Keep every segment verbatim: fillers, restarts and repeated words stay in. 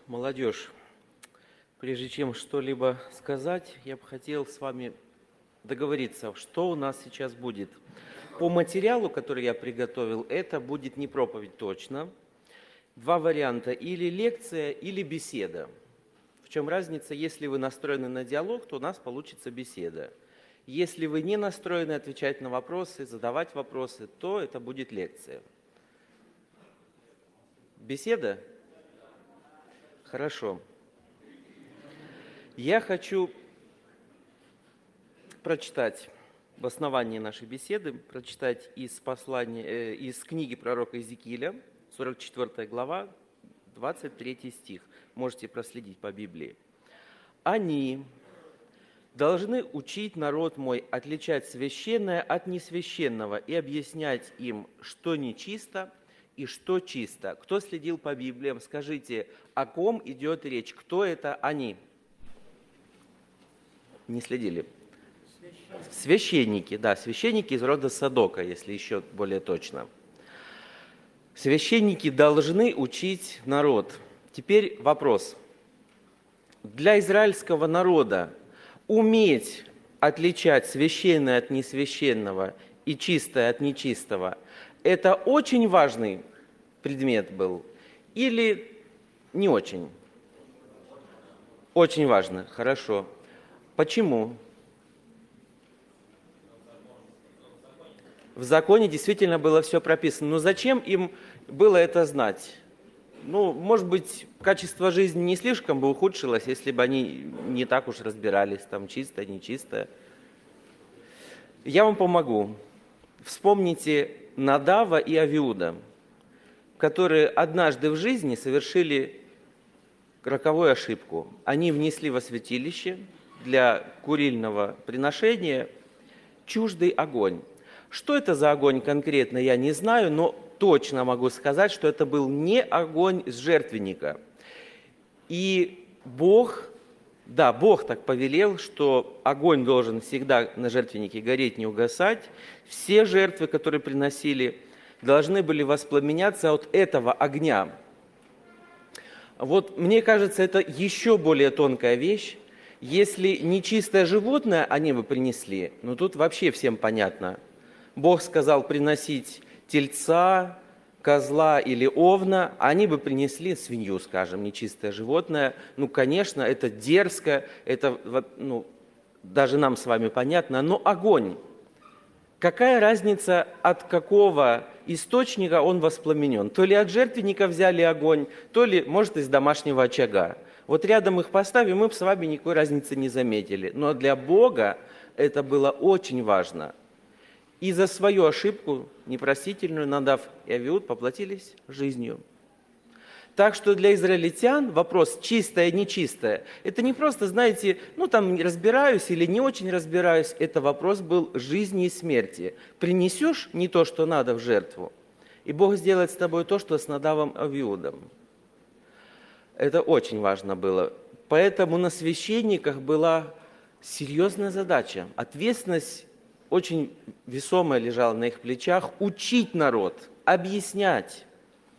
Молодежь, прежде чем что-либо сказать, я бы хотел с вами договориться, что у нас сейчас будет. По материалу, который я приготовил, это будет не проповедь точно. Два варианта: или лекция, или беседа. В чем разница? Если вы настроены на диалог, то у нас получится беседа. Если вы не настроены отвечать на вопросы, задавать вопросы, то это будет лекция. Беседа? Хорошо. Я хочу прочитать в основании нашей беседы, прочитать из, послания, э, из книги пророка Иезекииля, сорок четвёртая глава, двадцать третий стих. Можете проследить по Библии. «Они должны учить народ мой отличать священное от несвященного и объяснять им, что нечисто и что чисто». Кто следил по Библиям, скажите, о ком идет речь? Кто это они? Не следили? Священники. Священники, да, священники из рода Садока, если еще более точно. Священники должны учить народ. Теперь вопрос. Для израильского народа уметь отличать священное от несвященного и чистое от нечистого – это очень важный предмет был или не очень? Очень важно, хорошо. Почему? В законе действительно было все прописано. Но зачем им было это знать? Ну, может быть, качество жизни не слишком бы ухудшилось, если бы они не так уж разбирались, там чисто, нечисто. Я вам помогу. Вспомните Надава и Авиуда, которые однажды в жизни совершили роковую ошибку. Они внесли во святилище для курильного приношения чуждый огонь. Что это за огонь конкретно, я не знаю, но точно могу сказать, что это был не огонь с жертвенника. И Бог, да, Бог так повелел, что огонь должен всегда на жертвеннике гореть, не угасать. Все жертвы, которые приносили, должны были воспламеняться от этого огня. Вот мне кажется, это еще более тонкая вещь. Если нечистое животное они бы принесли, ну тут вообще всем понятно. Бог сказал приносить тельца, козла или овна, они бы принесли свинью, скажем, нечистое животное. Ну, конечно, это дерзко, это ну, даже нам с вами понятно, но огонь. Какая разница, от какого источника он воспламенен? То ли от жертвенника взяли огонь, то ли, может, из домашнего очага. Вот рядом их поставим, мы бы с вами никакой разницы не заметили. Но для Бога это было очень важно. И за свою ошибку непростительную Надав и Авиуд поплатились жизнью. Так что для израильтян вопрос чистое, нечистое, это не просто, знаете, ну там разбираюсь или не очень разбираюсь, это вопрос был жизни и смерти. Принесешь не то, что надо в жертву, и Бог сделает с тобой то, что с Надавом и Авиудом. Это очень важно было. Поэтому на священниках была серьезная задача, ответственность очень весомая лежала на их плечах, учить народ, объяснять.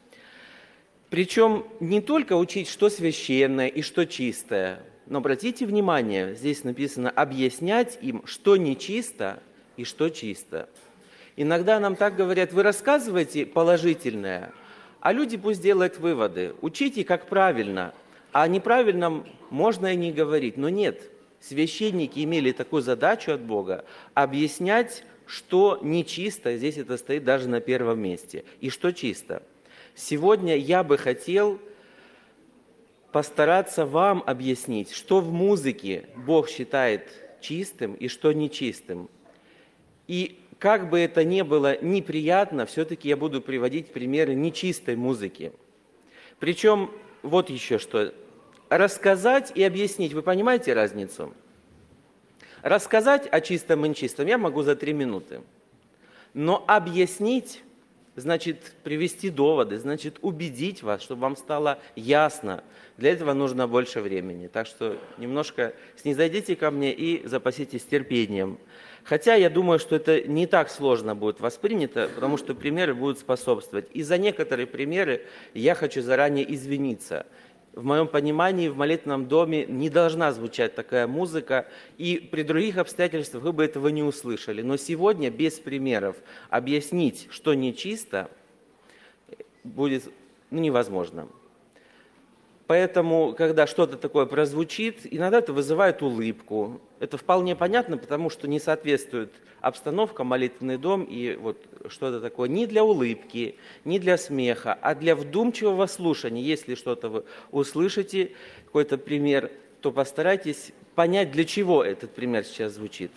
Причем не только учить, что священное и что чистое, но обратите внимание, здесь написано объяснять им, что нечисто и что чисто. Иногда нам так говорят, вы рассказываете положительное, а люди пусть делают выводы. Учите, как правильно, а о неправильном можно и не говорить, но нет. Священники имели такую задачу от Бога объяснять, что нечисто, здесь это стоит даже на первом месте, и что чисто. Сегодня я бы хотел постараться вам объяснить, что в музыке Бог считает чистым и что нечистым. И как бы это ни было неприятно, все-таки я буду приводить примеры нечистой музыки. Причем вот еще что. Рассказать и объяснить, вы понимаете разницу? Рассказать о чистом и нечистом я могу за три минуты. Но объяснить значит привести доводы, значит убедить вас, чтобы вам стало ясно. Для этого нужно больше времени. Так что немножко снизойдите ко мне и запаситесь терпением. Хотя я думаю, что это не так сложно будет воспринято, потому что примеры будут способствовать. И за некоторые примеры я хочу заранее извиниться. в моем понимании, в молитвенном доме не должна звучать такая музыка, и при других обстоятельствах вы бы этого не услышали. Но сегодня без примеров объяснить, что нечисто, будет ну, невозможно. Поэтому, когда что-то такое прозвучит, иногда это вызывает улыбку. Это вполне понятно, потому что не соответствует обстановка, молитвенный дом, и вот что-то такое не для улыбки, не для смеха, а для вдумчивого слушания. Если что-то вы услышите, какой-то пример, то постарайтесь понять, для чего этот пример сейчас звучит.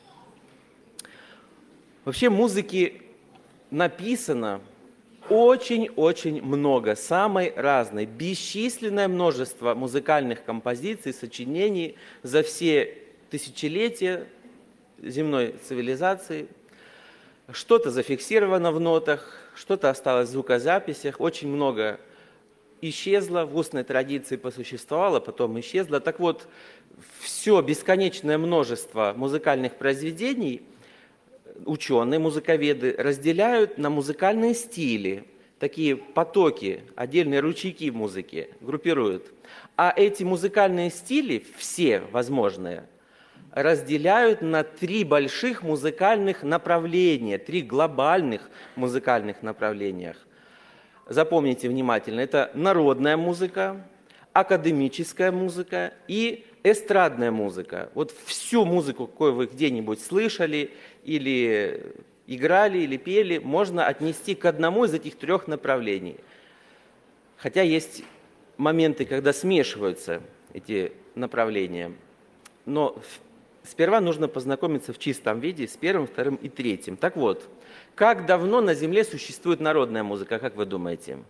Вообще музыки написано очень-очень много, самой разной, бесчисленное множество музыкальных композиций, сочинений за все тысячелетия земной цивилизации. Что-то зафиксировано в нотах, что-то осталось в звукозаписях, очень много исчезло, в устной традиции посуществовало, потом исчезло. Так вот, все бесконечное множество музыкальных произведений ученые, музыковеды разделяют на музыкальные стили, такие потоки, отдельные ручейки музыки группируют. А эти музыкальные стили, все возможные, разделяют на три больших музыкальных направления, три глобальных музыкальных направления. Запомните внимательно, это народная музыка, академическая музыка и эстрадная музыка. Вот всю музыку, какую вы где-нибудь слышали, или играли, или пели, можно отнести к одному из этих трех направлений. Хотя есть моменты, когда смешиваются эти направления. Но сперва нужно познакомиться в чистом виде с первым, вторым и третьим. Так вот, как давно на Земле существует народная музыка, как вы думаете?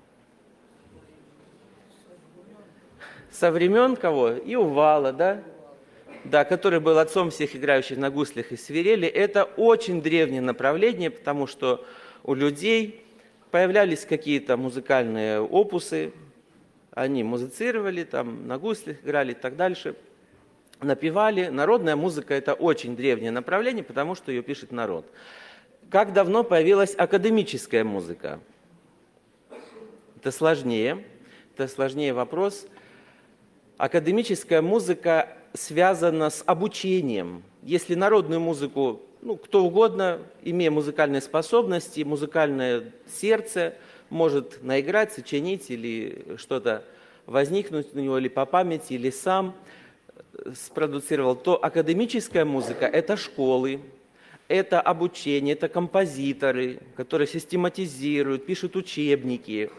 Со времен кого? Иувала, да? Да, который был отцом всех играющих на гуслях и свирели. Это очень древнее направление, потому что у людей появлялись какие-то музыкальные опусы, они музицировали, там, на гуслях играли и так дальше, напевали. Народная музыка – это очень древнее направление, потому что ее пишет народ. Как давно появилась академическая музыка? Это сложнее, это сложнее вопрос. Академическая музыка связана с обучением. Если народную музыку, ну, кто угодно, имея музыкальные способности, музыкальное сердце, может наиграть, сочинить или что-то возникнуть у него или по памяти, или сам спродуцировал, то академическая музыка – это школы, это обучение, это композиторы, которые систематизируют, пишут учебники.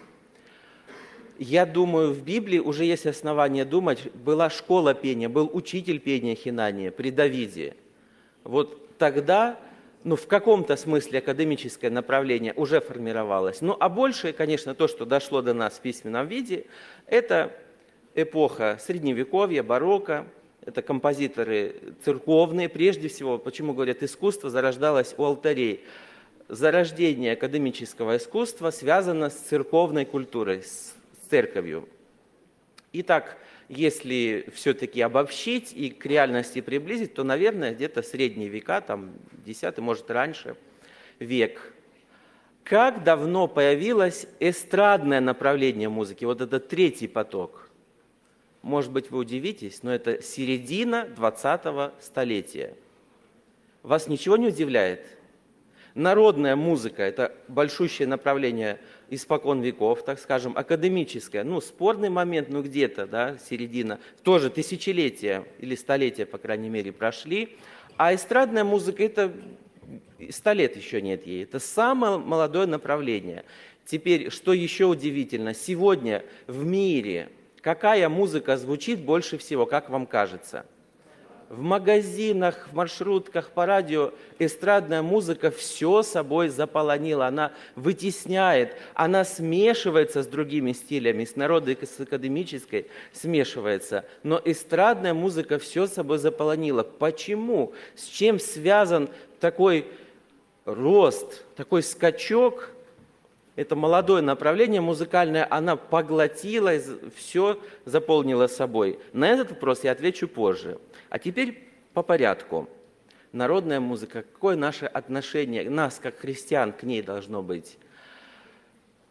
Я думаю, в Библии уже есть основания думать, была школа пения, был учитель пения Хинания при Давиде. Вот тогда, ну, в каком-то смысле академическое направление уже формировалось. Ну, а больше, конечно, то, что дошло до нас в письменном виде, это эпоха Средневековья, барокко, это композиторы церковные, прежде всего, почему говорят, искусство зарождалось у алтарей. Зарождение академического искусства связано с церковной культурой, с церковью. Итак, если все-таки обобщить и к реальности приблизить, то, наверное, где-то средние века, там, десятый, может, раньше, век. Как давно появилось эстрадное направление музыки, вот этот третий поток? Может быть, вы удивитесь, но это середина двадцатого столетия. Вас ничего не удивляет? Народная музыка – это большущее направление испокон веков, так скажем, академическое. Ну, спорный момент, ну, где-то, да, середина. Тоже тысячелетия или столетия, по крайней мере, прошли. А эстрадная музыка – это сто лет еще нет ей. Это самое молодое направление. Теперь, что еще удивительно, сегодня в мире какая музыка звучит больше всего, как вам кажется? В магазинах, в маршрутках, по радио эстрадная музыка все собой заполонила. Она вытесняет, она смешивается с другими стилями, с народной, с академической смешивается. Но эстрадная музыка все собой заполонила. Почему? С чем связан такой рост, такой скачок? Это молодое направление музыкальное, она поглотила, все заполнила собой. На этот вопрос я отвечу позже. А теперь по порядку. Народная музыка, какое наше отношение, нас, как христиан, к ней должно быть?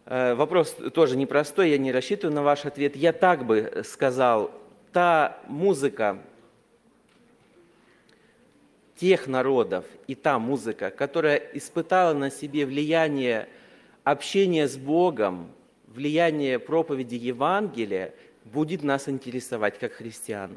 Вопрос тоже непростой, я не рассчитываю на ваш ответ. Я так бы сказал, та музыка тех народов и та музыка, которая испытала на себе влияние общения с Богом, влияние проповеди Евангелия, будет нас интересовать как христиан.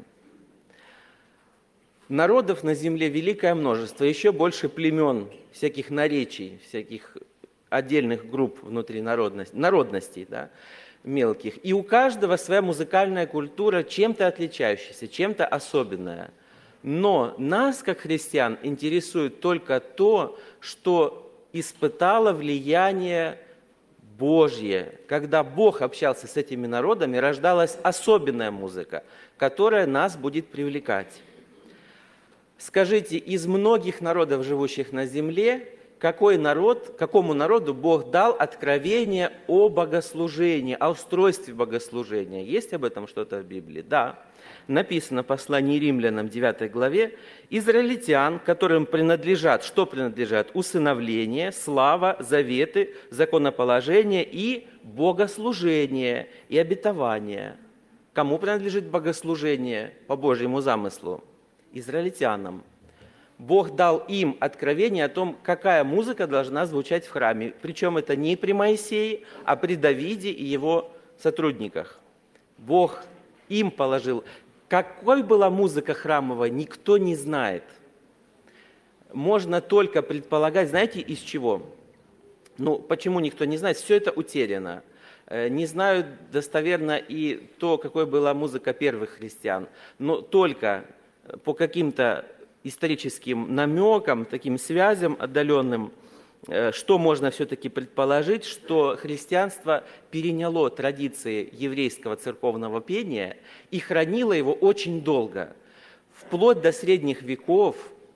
Народов на земле великое множество, еще больше племен, всяких наречий, всяких отдельных групп внутри народности, народностей, да, мелких. И у каждого своя музыкальная культура, чем-то отличающаяся, чем-то особенная. Но нас, как христиан, интересует только то, что испытало влияние Божье. Когда Бог общался с этими народами, рождалась особенная музыка, которая нас будет привлекать. Скажите, из многих народов, живущих на земле, какой народ, какому народу Бог дал откровение о богослужении, о устройстве богослужения? Есть об этом что-то в Библии? Да. Написано в послании Римлянам, девятой главе, израильтян, которым принадлежат, что принадлежат? Усыновление, слава, заветы, законоположение и богослужение, и обетование. Кому принадлежит богослужение по Божьему замыслу? Израильтянам. Бог дал им откровение о том, какая музыка должна звучать в храме. Причем это не при Моисее, а при Давиде и его сотрудниках. Бог им положил. Какой была музыка храмовая, никто не знает. Можно только предполагать, знаете, из чего? Ну, почему никто не знает? Все это утеряно. Не знают достоверно и то, какой была музыка первых христиан. Но только по каким-то историческим намекам, таким связям отдаленным, что можно все-таки предположить, что христианство переняло традиции еврейского церковного пения и хранило его очень долго. Вплоть до средних веков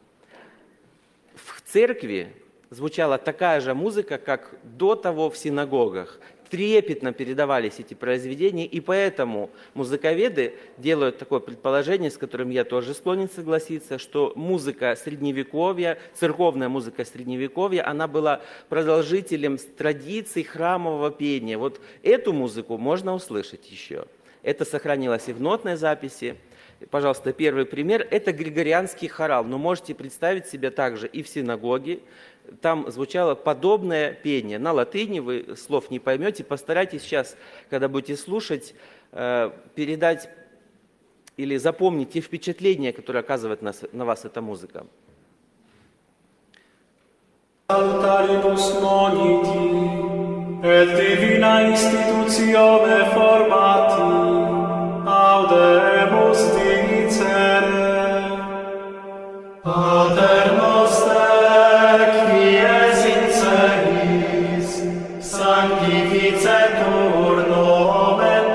в церкви звучала такая же музыка, как до того в синагогах. Трепетно передавались эти произведения, и поэтому музыковеды делают такое предположение, с которым я тоже склонен согласиться, что музыка Средневековья, церковная музыка Средневековья, она была продолжителем традиций храмового пения. Вот эту музыку можно услышать еще. Это сохранилось и в нотной записи. Пожалуйста, первый пример – это григорианский хорал. Но можете представить себе также и в синагоге. Там звучало подобное пение. На латыни вы слов не поймете. Постарайтесь сейчас, когда будете слушать, передать или запомнить те впечатления, которые оказывает на вас эта музыка. Audemus dicere, Pater noster, qui es in celis, sanctificetur nomen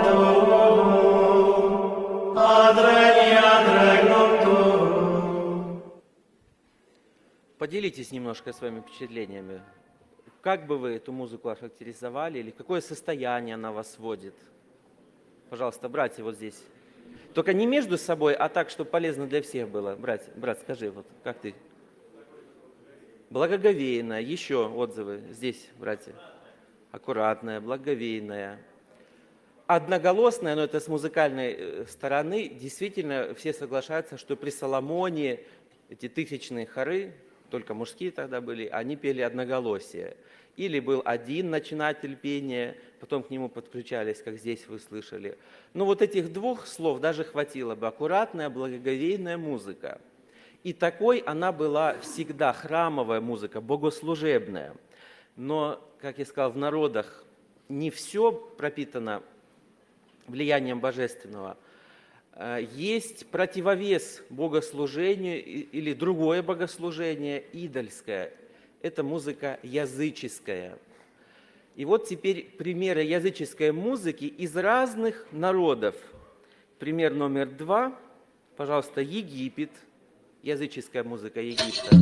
tuum, adveniat regnum tuum. Поделитесь немножко своими впечатлениями. Как бы вы эту музыку охарактеризовали, или какое состояние она вас вводит? Пожалуйста, братья, вот здесь. Только не между собой, а так, чтобы полезно для всех было. Брат, брат, скажи, вот как ты? Благоговейная. Еще отзывы здесь, братья. Аккуратная, благоговейная. Одноголосная, но это с музыкальной стороны. Действительно, все соглашаются, что при Соломоне эти тысячные хоры, только мужские тогда были, они пели одноголосие. Или был один начинатель пения, потом к нему подключались, как здесь вы слышали. Но вот этих двух слов даже хватило бы. Аккуратная, благоговейная музыка. И такой она была всегда, храмовая музыка, богослужебная. Но, как я сказал, в народах не все пропитано влиянием божественного. Есть противовес богослужению или другое богослужение, идольское. Это музыка языческая. И вот теперь примеры языческой музыки из разных народов. Пример номер два. Пожалуйста, Египет. Языческая музыка Египта.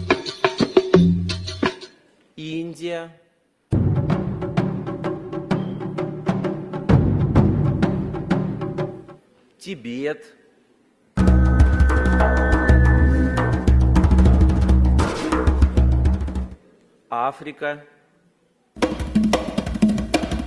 Индия. Тибет. Африка,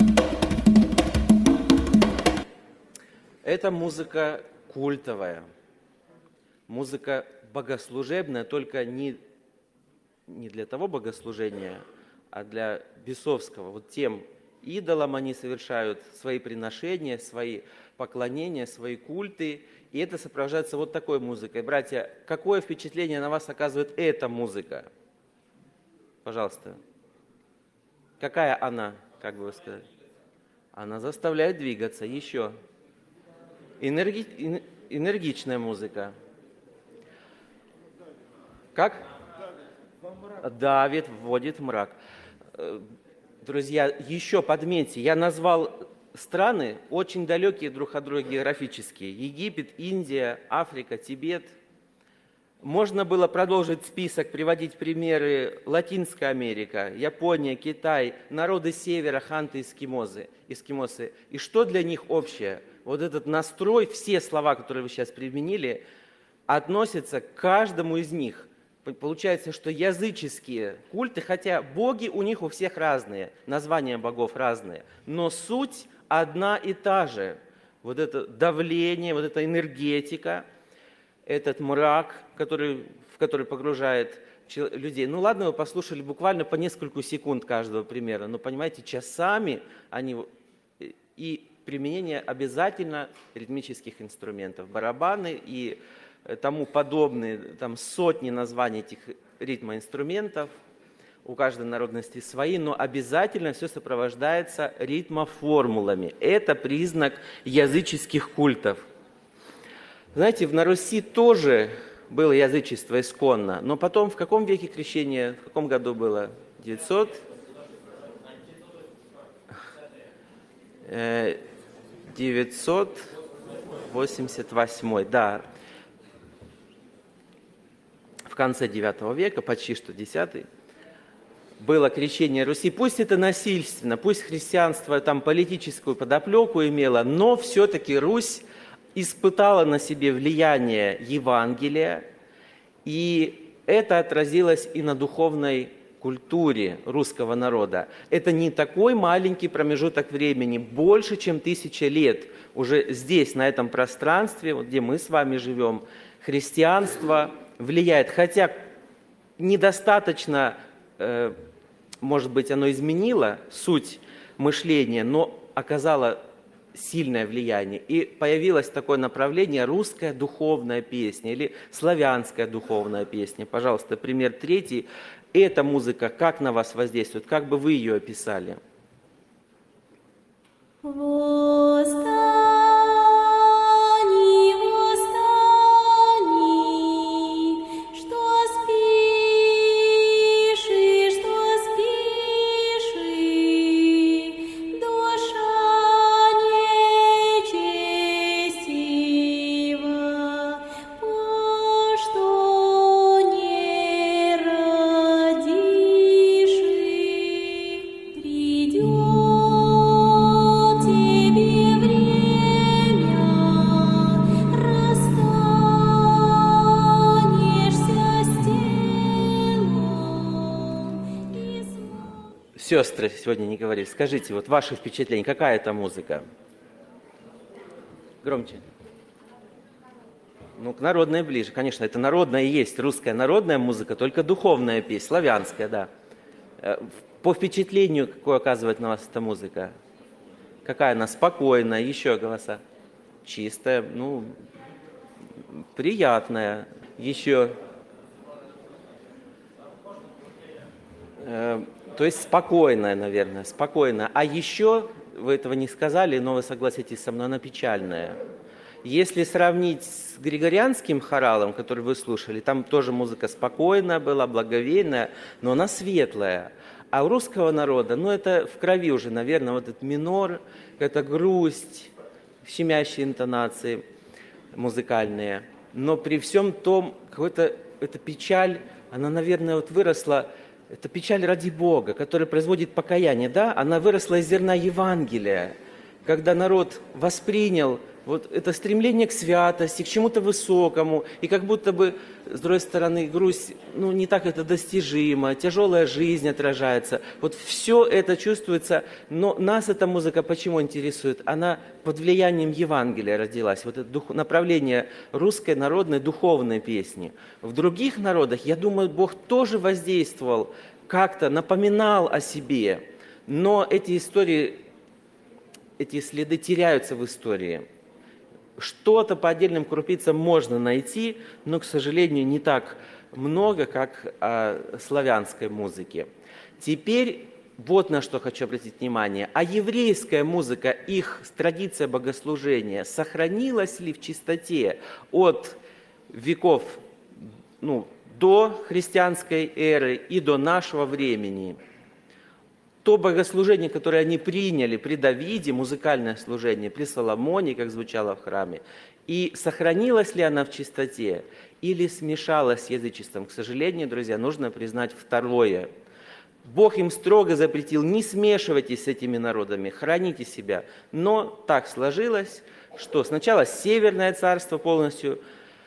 Это музыка культовая, музыка богослужебная, только не, не для того богослужения, а для бесовского. Вот тем идолам они совершают свои приношения, свои поклонения, свои культы, и это сопровождается вот такой музыкой. Братья, какое впечатление на вас оказывает эта музыка? Пожалуйста. Какая она, как бы вы сказали? Она заставляет двигаться. Еще. Энерги... Энергичная музыка. Как? Давит, вводит в мрак. Друзья, еще подметьте, я назвал страны, очень далекие друг от друга географически. Египет, Индия, Африка, Тибет. Можно было продолжить список, приводить примеры: Латинская Америка, Япония, Китай, народы севера, ханты, эскимозы, эскимосы. И что для них общее? Вот этот настрой, все слова, которые вы сейчас применили, относятся к каждому из них. Получается, что языческие культы, хотя боги у них у всех разные, названия богов разные, но суть одна и та же. Вот это давление, вот эта энергетика, этот мрак, который, в который погружает людей. Ну ладно, вы послушали буквально по несколько секунд каждого примера, но понимаете, часами они... И применение обязательно ритмических инструментов. Барабаны и тому подобные, там сотни названий этих ритмоинструментов, у каждой народности свои, но обязательно все сопровождается ритмоформулами. Это признак языческих культов. Знаете, в на Руси тоже было язычество исконно, но потом в каком веке крещение, в каком году было? девятьсот? девятьсот восемьдесят восьмой, да. В конце девятого века, почти что десятый, было крещение Руси. Пусть это насильственно, пусть христианство там политическую подоплеку имело, но все-таки Русь испытала на себе влияние Евангелия, и это отразилось и на духовной культуре русского народа. Это не такой маленький промежуток времени, больше, чем тысяча лет. Уже здесь, на этом пространстве, вот где мы с вами живем, христианство влияет. Хотя недостаточно, э, может быть, оно изменило суть мышления, но оказало сильное влияние. И появилось такое направление — русская духовная песня или славянская духовная песня. Пожалуйста, пример третий. Эта музыка как на вас воздействует? Как бы вы ее описали? Восстань, восстань, что спишь и что спишь, душа нечестива, по что не родишь, придет тебе время, расстанешься с телом и сможешь. Сестры сегодня не говорили. Скажите, вот ваши впечатления, какая это музыка? Громче. Ну, к народной ближе. Конечно, это народная и есть русская народная музыка, только духовная песня, славянская, да. Э, По впечатлению, какое оказывает на вас эта музыка? Какая она? Спокойная, еще голоса. Чистая, ну, приятная. Еще. Э, То есть спокойная, наверное, спокойная. А еще, вы этого не сказали, но вы согласитесь со мной, она печальная. Если сравнить с григорианским хоралом, который вы слушали, там тоже музыка спокойная была, благоговейная, но она светлая. А у русского народа, ну это в крови уже, наверное, вот этот минор, это грусть, щемящие интонации музыкальные. Но при всем том, какой-то, эта печаль, она, наверное, вот выросла, это печаль ради Бога, которая производит покаяние, да? Она выросла из зерна Евангелия, когда народ воспринял Вот это стремление к святости, к чему-то высокому, и как будто бы, с другой стороны, грусть, ну, не так это достижимо, тяжелая жизнь отражается. Вот все это чувствуется, но нас эта музыка почему интересует? Она под влиянием Евангелия родилась, вот это дух, направление русской народной духовной песни. В других народах, я думаю, Бог тоже воздействовал, как-то напоминал о себе, но эти истории, эти следы теряются в истории. Что-то по отдельным крупицам можно найти, но, к сожалению, не так много, как о славянской музыке. Теперь вот на что хочу обратить внимание. А еврейская музыка, их традиция богослужения, сохранилась ли в чистоте от веков, ну, до христианской эры и до нашего времени? То богослужение, которое они приняли при Давиде, музыкальное служение, при Соломоне, как звучало в храме, и сохранилась ли она в чистоте или смешалась с язычеством? К сожалению, друзья, нужно признать второе. Бог им строго запретил: не смешивайтесь с этими народами, храните себя. Но так сложилось, что сначала Северное царство полностью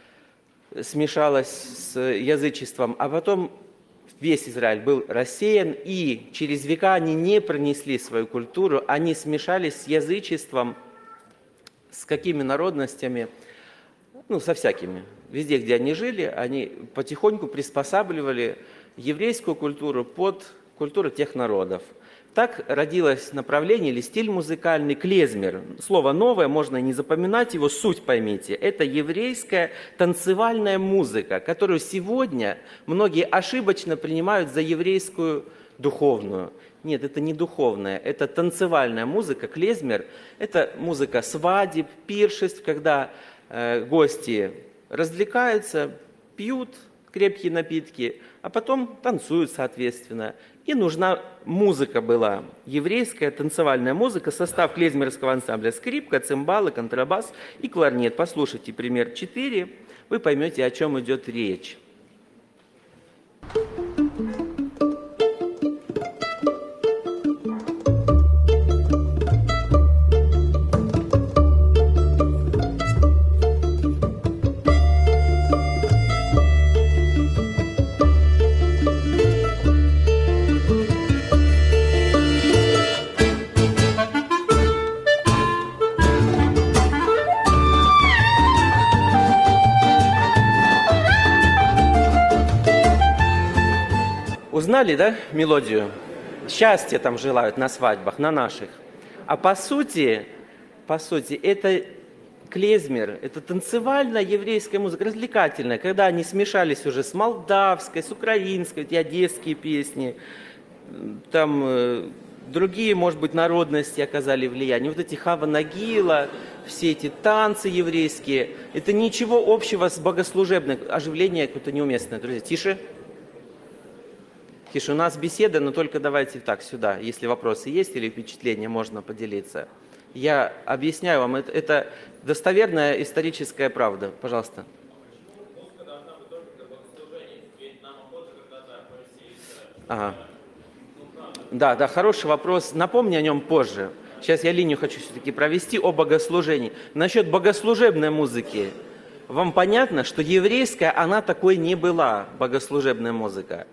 смешалось с язычеством, а потом весь Израиль был рассеян, и через века они не пронесли свою культуру, они смешались с язычеством, с какими народностями, ну, со всякими. Везде, где они жили, они потихоньку приспосабливали еврейскую культуру под культуру тех народов. Так родилось направление или стиль музыкальный клезмер. Слово новое, можно не запоминать его, суть поймите. Это еврейская танцевальная музыка, которую сегодня многие ошибочно принимают за еврейскую духовную. Нет, это не духовная, это танцевальная музыка, клезмер. Это музыка свадеб, пиршеств, когда э, гости развлекаются, пьют крепкие напитки, а потом танцуют соответственно. И нужна музыка была, еврейская танцевальная музыка, состав клезмерского ансамбля: скрипка, цимбалы, контрабас и кларнет. Послушайте пример четыре, вы поймете, о чем идет речь. Узнали, да, мелодию? Счастье там желают на свадьбах, на наших. А по сути, по сути, это клезмер, это танцевальная еврейская музыка, развлекательная, когда они смешались уже с молдавской, с украинской, эти одесские песни, там э, другие, может быть, народности оказали влияние. Вот эти Хава Нагила, все эти танцы еврейские, это ничего общего с богослужебным, оживление какое-то неуместное. Друзья, тише. Тише, у нас беседа, но только давайте так, сюда. Если вопросы есть или впечатления, можно поделиться. Я объясняю вам, это, это достоверная историческая правда. Пожалуйста. Ага. Да, да, хороший вопрос. Напомни о нем позже. Сейчас я линию хочу все-таки провести о богослужении. Насчет богослужебной музыки. Вам понятно, что еврейская, она такой не была, богослужебная музыка.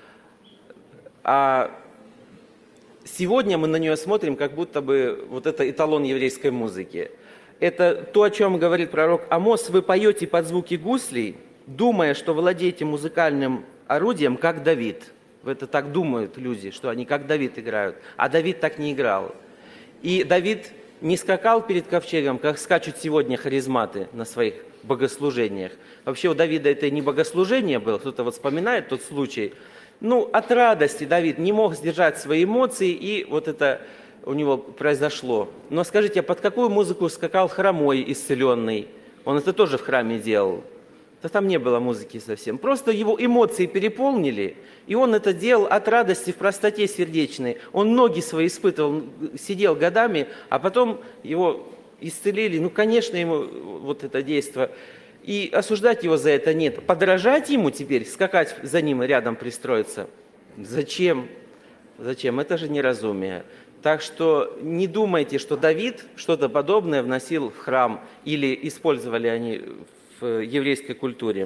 А сегодня мы на нее смотрим, как будто бы вот это эталон еврейской музыки. Это то, о чем говорит пророк Амос: вы поете под звуки гуслей, думая, что владеете музыкальным орудием, как Давид. Это так думают люди, что они как Давид играют. А Давид так не играл. И Давид не скакал перед ковчегом, как скачут сегодня харизматы на своих богослужениях. Вообще у Давида это не богослужение было, кто-то вот вспоминает тот случай. Ну, от радости Давид не мог сдержать свои эмоции, и вот это у него произошло. Но скажите, а под какую музыку скакал хромой исцеленный? Он это тоже в храме делал. Да там не было музыки совсем. Просто его эмоции переполнили, и он это делал от радости в простоте сердечной. Он ноги свои испытывал, сидел годами, а потом его исцелили. Ну, конечно, ему вот это действие. И осуждать его за это нет. Подражать ему теперь, скакать за ним и рядом пристроиться. Зачем? Зачем? Это же неразумие. Так что не думайте, что Давид что-то подобное вносил в храм или использовали они в еврейской культуре.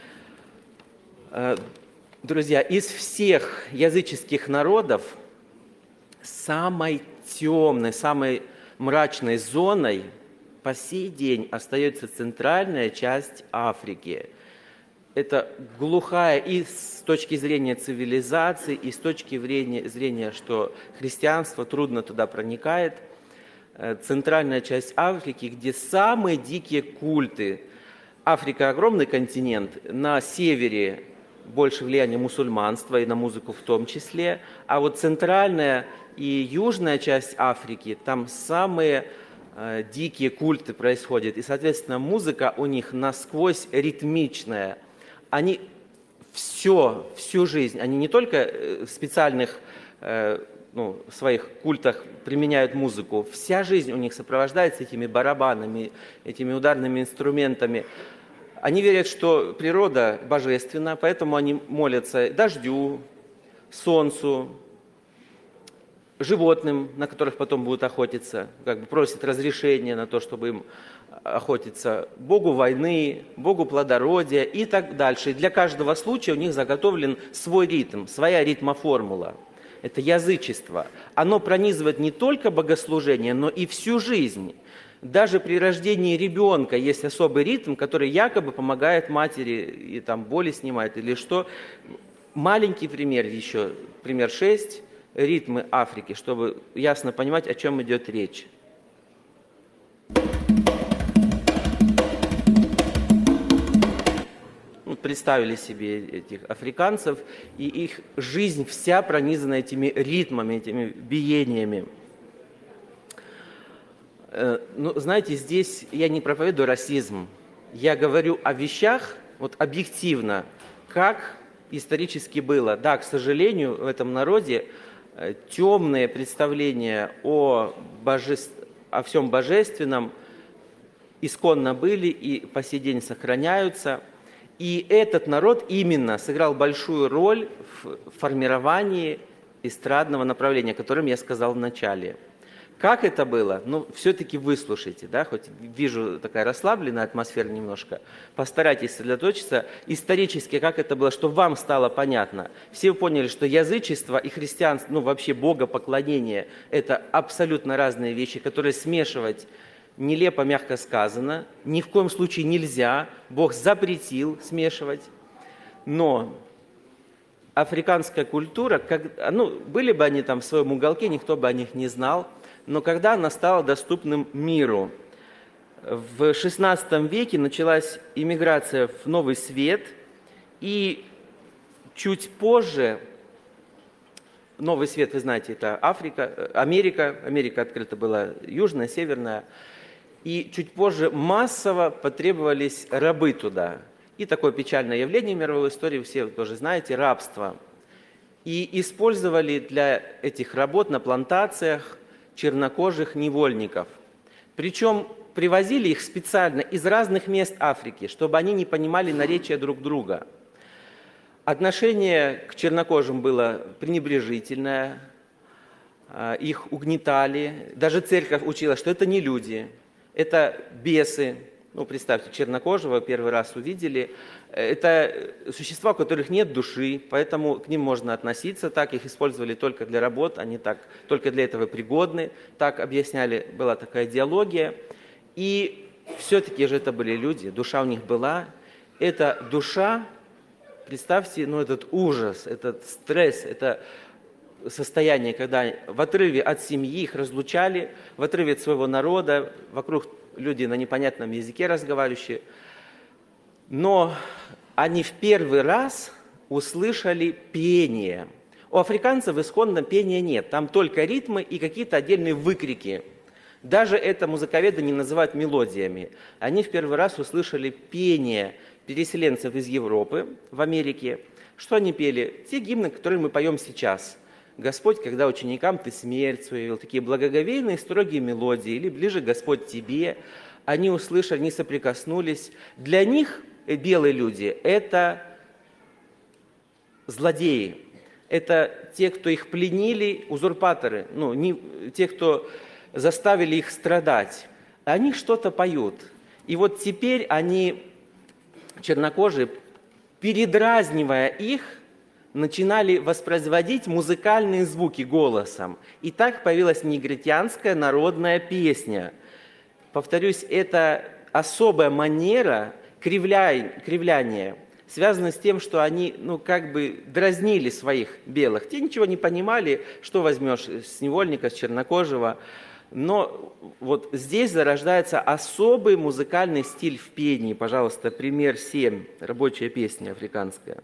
Э, Друзья, из всех языческих народов самой темной, самой мрачной зоной по сей день остается центральная часть Африки. Это глухая и с точки зрения цивилизации, и с точки зрения, зрения, что христианство трудно туда проникает. Э, Центральная часть Африки, где самые дикие культы. Африка – огромный континент, на севере больше влияния мусульманства и на музыку в том числе, а вот центральная и южная часть Африки, там самые э, дикие культы происходят, и, соответственно, музыка у них насквозь ритмичная. Они все, всю жизнь, они не только в специальных э, ну, в своих культах применяют музыку, вся жизнь у них сопровождается этими барабанами, этими ударными инструментами. Они верят, что природа божественна, поэтому они молятся дождю, солнцу, животным, на которых потом будут охотиться, как бы просят разрешения на то, чтобы им охотиться, Богу войны, Богу плодородия и так дальше. И для каждого случая у них заготовлен свой ритм, своя ритмоформула. Это язычество. Оно пронизывает не только богослужение, но и всю жизнь. Даже при рождении ребенка есть особый ритм, который якобы помогает матери и там боли снимает или что. Маленький пример еще, пример шесть, ритмы Африки, чтобы ясно понимать, о чем идет речь. Ну, представили себе этих африканцев, и их жизнь вся пронизана этими ритмами, этими биениями. Ну, знаете, здесь я не проповедую расизм. Я говорю о вещах, вот объективно, как исторически было. Да, к сожалению, в этом народе темные представления о, боже... о всем божественном исконно были и по сей день сохраняются. И этот народ именно сыграл большую роль в формировании эстрадного направления, о котором я сказал в начале. Как это было? Ну, все-таки выслушайте, да, хоть вижу такая расслабленная атмосфера немножко. Постарайтесь сосредоточиться исторически, как это было, чтобы вам стало понятно. Все поняли, что язычество и христианство, ну, вообще богопоклонение – это абсолютно разные вещи, которые смешивать нелепо, мягко сказано, ни в коем случае нельзя, Бог запретил смешивать. Но африканская культура, как, ну, были бы они там в своем уголке, никто бы о них не знал, но когда она стала доступным миру, в шестнадцатом веке началась иммиграция в Новый Свет, и чуть позже, Новый Свет, вы знаете, это Африка, Америка, Америка открыта была южная, северная, и чуть позже массово потребовались рабы туда. И такое печальное явление в мировой истории, все тоже знаете, рабство. И использовали для этих работ на плантациях чернокожих невольников. Причем привозили их специально из разных мест Африки, чтобы они не понимали наречия друг друга. Отношение к чернокожим было пренебрежительное, их угнетали. Даже церковь учила, что это не люди, это бесы. Ну, представьте, чернокожего первый раз увидели. Это существа, у которых нет души, поэтому к ним можно относиться так. Их использовали только для работ, они так, только для этого пригодны. Так объясняли, была такая идеология. И все-таки же это были люди, душа у них была. Эта душа, представьте, ну, этот ужас, этот стресс, это состояние, когда в отрыве от семьи их разлучали, в отрыве от своего народа, вокруг люди на непонятном языке разговаривающие, но они в первый раз услышали пение. У африканцев исконно пения нет, там только ритмы и какие-то отдельные выкрики. Даже это музыковеды не называют мелодиями. Они в первый раз услышали пение переселенцев из Европы в Америке. Что они пели? Те гимны, которые мы поем сейчас. «Господь, когда ученикам ты смерть свою явил», такие благоговейные, строгие мелодии, или «Ближе Господь тебе». Они услышали, они соприкоснулись. Для них белые люди – это злодеи, Это те, кто их пленили, узурпаторы, ну, не, те, кто заставили их страдать. Они что-то поют. И вот теперь они, чернокожие, передразнивая их, начинали воспроизводить музыкальные звуки голосом. И так появилась негритянская народная песня. Повторюсь, это особая манера кривля... кривляния, связана с тем, что они, ну, как бы дразнили своих белых. Те ничего не понимали, что возьмешь с невольника, с чернокожего. Но вот здесь зарождается особый музыкальный стиль в пении. Пожалуйста, пример семь, рабочая песня африканская.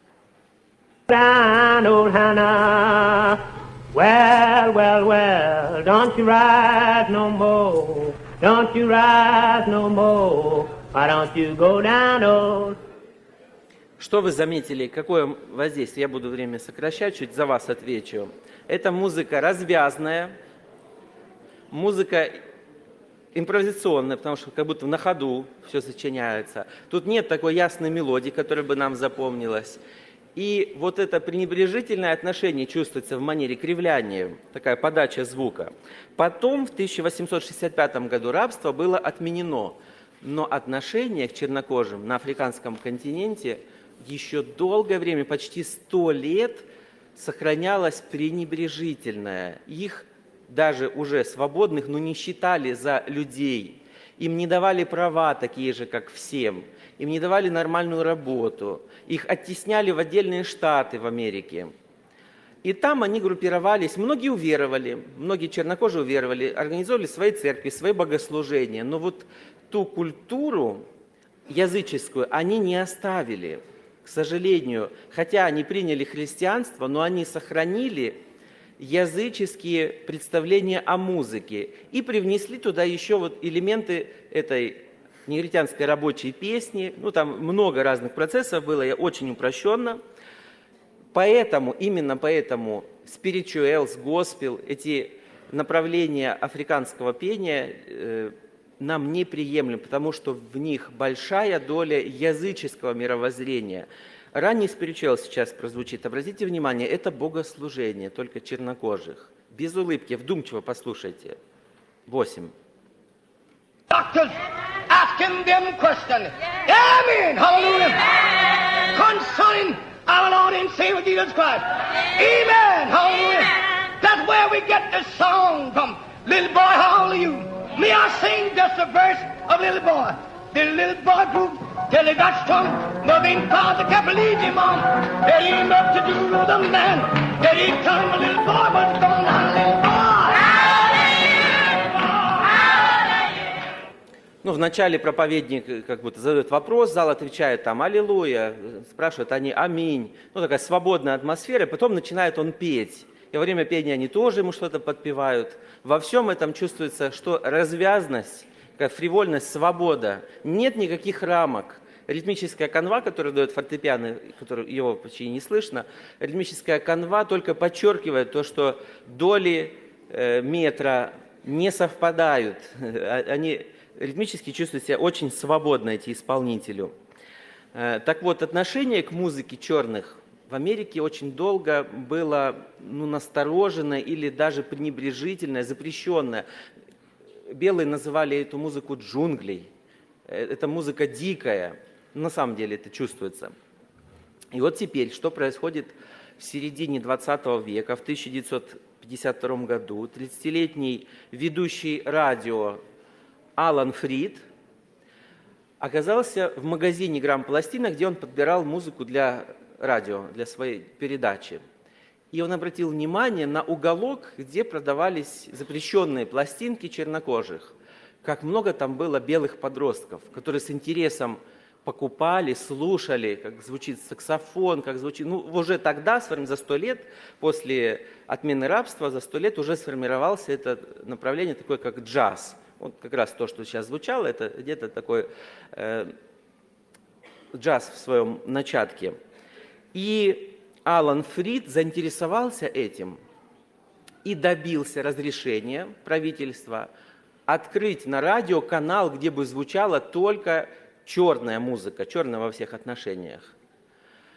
Down, old Hannah. Well, well, well, don't you rise no more. Don't you rise no more. Why don't you go down, old? Что вы заметили, какое воздействие? Я буду время сокращать, чуть за вас отвечу. Это музыка развязная, музыка импровизационная, потому что как будто на ходу все сочиняется. Тут нет такой ясной мелодии, которая бы нам запомнилась. И вот это пренебрежительное отношение чувствуется в манере кривляния, такая подача звука. Потом в тысяча восемьсот шестьдесят пятом году рабство было отменено, но отношение к чернокожим на африканском континенте еще долгое время, почти сто лет, сохранялось пренебрежительное. Их даже уже свободных, но не считали за людей. Им не давали права такие же, как всем. Им не давали нормальную работу. Их оттесняли в отдельные штаты в Америке. И там они группировались. Многие уверовали, многие чернокожие уверовали, организовали свои церкви, свои богослужения. Но вот ту культуру языческую они не оставили, к сожалению. Хотя они приняли христианство, но они сохранили языческие представления о музыке и привнесли туда еще вот элементы этой негритянской рабочей песни. Ну, там много разных процессов было, я очень упрощенно. Поэтому, именно поэтому spirituals, gospel, эти направления африканского пения э, нам неприемлемы, потому что в них большая доля языческого мировоззрения. Ранний spiritual сейчас прозвучит, обратите внимание, это богослужение, только чернокожих. Без улыбки, вдумчиво послушайте. Восемь. Doctors asking them questions. Amen. Hallelujah. Concerning our Lord and Savior Jesus Christ. Amen. Hallelujah. That's where we get the song from. Little boy, how old are you? May I sing just a verse of Little Boy? The little boy grew till he got strong. Mother and father kept leading him on. That he ain't up to do with a man. That he come, a little boy was gone on, little boy. Ну, вначале проповедник как будто задает вопрос, зал отвечает там «Аллилуйя», спрашивают они «Аминь». Ну, такая свободная атмосфера, и потом начинает он петь. И во время пения они тоже ему что-то подпевают. Во всем этом чувствуется, что развязность, как фривольность, свобода. Нет никаких рамок. Ритмическая канва, которую дает фортепиано, которую, его почти не слышно, ритмическая канва только подчеркивает то, что доли э, метра не совпадают. Они ритмически чувствуют себя очень свободно, эти исполнители. Э, так вот, отношение к музыке черных в Америке очень долго было ну, настороженное или даже пренебрежительное, запрещенное. Белые называли эту музыку джунглей. Это музыка дикая. На самом деле это чувствуется. И вот теперь, что происходит в середине двадцатого века, в тысяча девятьсот пятьдесят втором году, тридцатилетний ведущий радио Алан Фрид оказался в магазине грампластинок, где он подбирал музыку для радио, для своей передачи. И он обратил внимание на уголок, где продавались запрещенные пластинки чернокожих. Как много там было белых подростков, которые с интересом покупали, слушали, как звучит саксофон, как звучит... Ну, уже тогда, за сто лет, после отмены рабства, за сто лет уже сформировался это направление такое, как джаз. Вот как раз то, что сейчас звучало, это где-то такой э, джаз в своем начатке. И Алан Фрид заинтересовался этим и добился разрешения правительства открыть на радио канал, где бы звучала только черная музыка, черная во всех отношениях.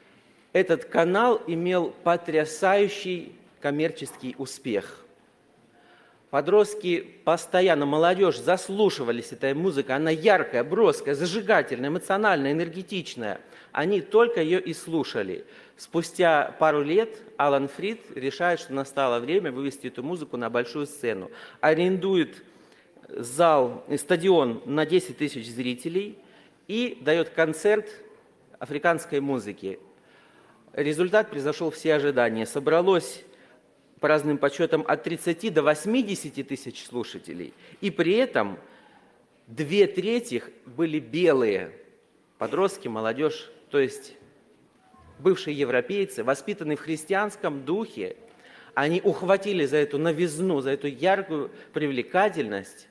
Этот канал имел потрясающий коммерческий успех. Подростки постоянно, молодежь заслушивались этой музыкой. Она яркая, броская, зажигательная, эмоциональная, энергетичная. Они только ее и слушали. Спустя пару лет Алан Фрид решает, что настало время вывести эту музыку на большую сцену. Арендует зал, стадион на десять тысяч зрителей и дает концерт африканской музыки. Результат превзошел все ожидания. Собралось, по разным подсчетам, от тридцати до восьмидесяти тысяч слушателей. И при этом две трети были белые подростки, молодежь, то есть бывшие европейцы, воспитанные в христианском духе. Они ухватили за эту новизну, за эту яркую привлекательность.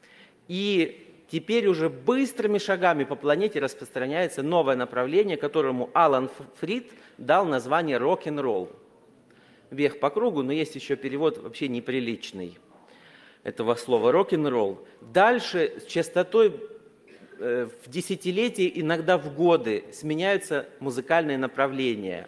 И теперь уже быстрыми шагами по планете распространяется новое направление, которому Алан Фрид дал название рок-н-ролл. Бег по кругу, но есть еще перевод вообще неприличный этого слова рок-н-ролл. Дальше с частотой э, в десятилетия, иногда в годы сменяются музыкальные направления.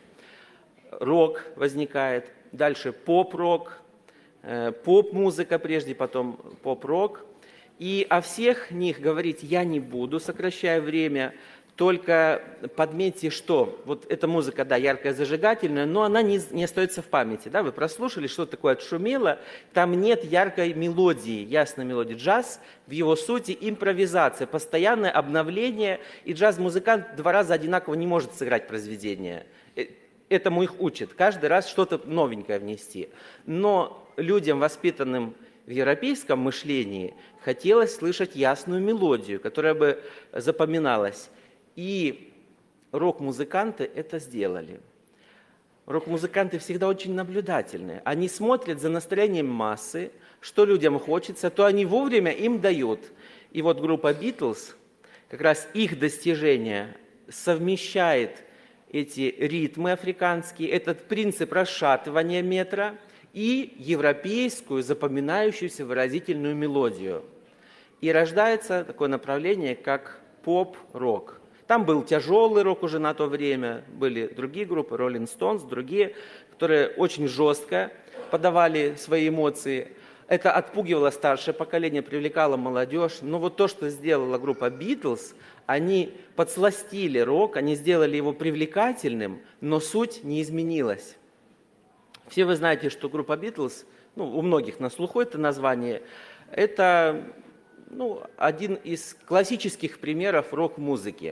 Рок возникает, дальше поп-рок, э, поп-музыка прежде, потом поп-рок. И о всех них говорить я не буду, сокращая время. Только подметьте, что вот эта музыка, да, яркая, зажигательная, но она не, не остается в памяти. Да? Вы прослушали, что такое отшумело, там нет яркой мелодии, ясной мелодии. Джаз в его сути импровизация, постоянное обновление, и джаз-музыкант два раза одинаково не может сыграть произведение. Этому их учат, каждый раз что-то новенькое внести. Но людям, воспитанным в европейском мышлении, хотелось слышать ясную мелодию, которая бы запоминалась. И рок-музыканты это сделали. Рок-музыканты всегда очень наблюдательные. Они смотрят за настроением массы, что людям хочется, то они вовремя им дают. И вот группа Битлз, как раз их достижение совмещает эти ритмы африканские, этот принцип расшатывания метра и европейскую запоминающуюся выразительную мелодию. И рождается такое направление, как поп-рок. Там был тяжелый рок уже на то время, были другие группы, Rolling Stones, другие, которые очень жестко подавали свои эмоции. Это отпугивало старшее поколение, привлекало молодежь. Но вот то, что сделала группа Битлз, они подсластили рок, они сделали его привлекательным, но суть не изменилась. Все вы знаете, что группа Битлз, ну, у многих на слуху это название, это ну, один из классических примеров рок-музыки.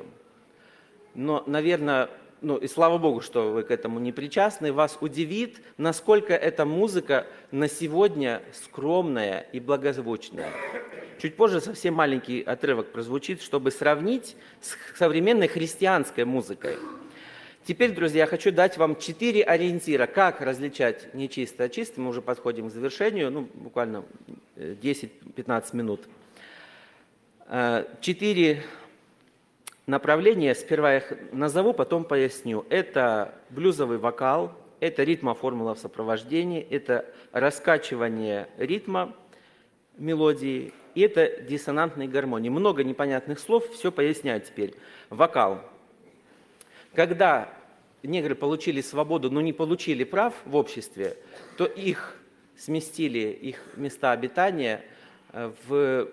Но, наверное, ну и слава Богу, что вы к этому не причастны, вас удивит, насколько эта музыка на сегодня скромная и благозвучная. Чуть позже совсем маленький отрывок прозвучит, чтобы сравнить с современной христианской музыкой. Теперь, друзья, я хочу дать вам четыре ориентира, как различать нечистое от чистого. Мы уже подходим к завершению, ну, буквально десять-пятнадцать минут. Четыре направления, сперва я их назову, потом поясню. Это блюзовый вокал, это ритмо-формула в сопровождении, это раскачивание ритма мелодии, и это диссонантные гармонии. Много непонятных слов, все поясняю теперь. Вокал. Когда негры получили свободу, но не получили прав в обществе, то их сместили, их места обитания в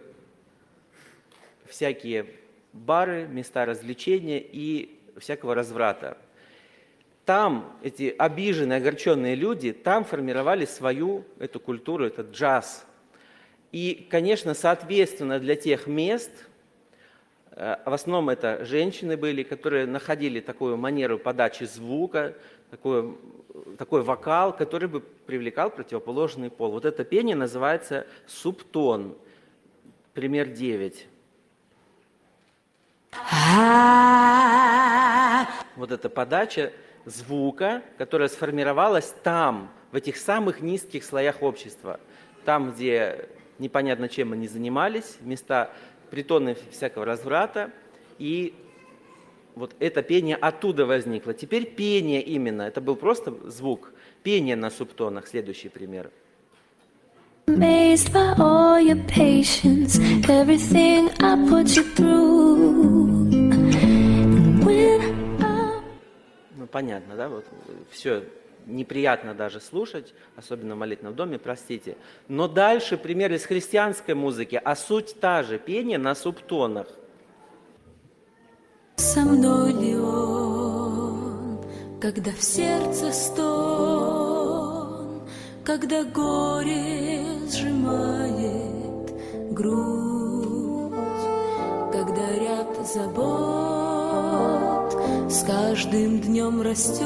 всякие бары, места развлечения и всякого разврата. Там эти обиженные, огорченные люди, там формировали свою эту культуру, этот джаз. И, конечно, соответственно, для тех мест, в основном это женщины были, которые находили такую манеру подачи звука, такой, такой вокал, который бы привлекал противоположный пол. Вот это пение называется субтон. Пример девять. Вот эта подача звука, которая сформировалась там, в этих самых низких слоях общества. Там, где непонятно чем они занимались, места притоны всякого разврата. И вот это пение оттуда возникло. Теперь пение именно, это был просто звук. Пение на субтонах. Следующий пример. Amazed by all your patience, everything I put you through. And when I... понятно, да? Вот все неприятно даже слушать, особенно в молитвенном доме, простите. Но дальше пример из христианской музыки, а суть та же, пение на субтонах. Со мной ли он, когда в сердце стон, когда горе сжимает грудь, когда ряд забот с каждым днем растет,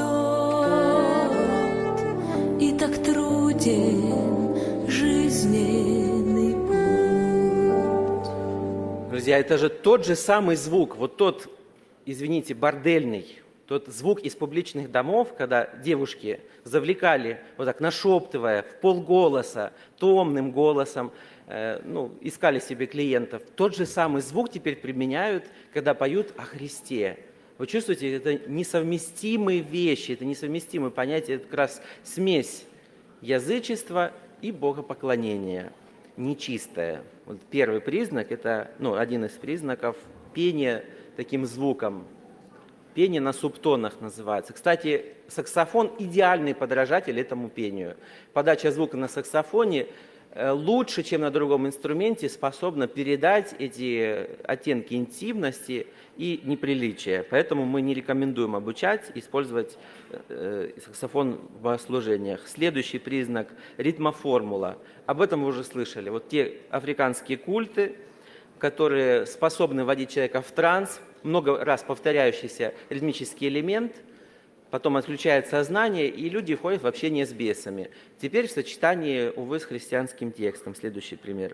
и так труден жизненный путь. Друзья, это же тот же самый звук, вот тот, извините, бордельный, тот звук из публичных домов, когда девушки завлекали, вот так нашептывая, в полголоса, томным голосом, э, ну, искали себе клиентов. Тот же самый звук теперь применяют, когда поют о Христе. Вы чувствуете, это несовместимые вещи, это несовместимые понятия, это как раз смесь язычества и богопоклонения, нечистое. Вот первый признак, это, ну, один из признаков пения таким звуком. Пение на субтонах называется. Кстати, саксофон – идеальный подражатель этому пению. Подача звука на саксофоне лучше, чем на другом инструменте, способна передать эти оттенки интимности и неприличия. Поэтому мы не рекомендуем обучать, использовать э, саксофон в богослужениях. Следующий признак – ритмоформула. Об этом вы уже слышали. Вот те африканские культы, которые способны вводить человека в транс, много раз повторяющийся ритмический элемент, потом отключает сознание, и люди входят в общение с бесами. Теперь в сочетании, увы, с христианским текстом. Следующий пример.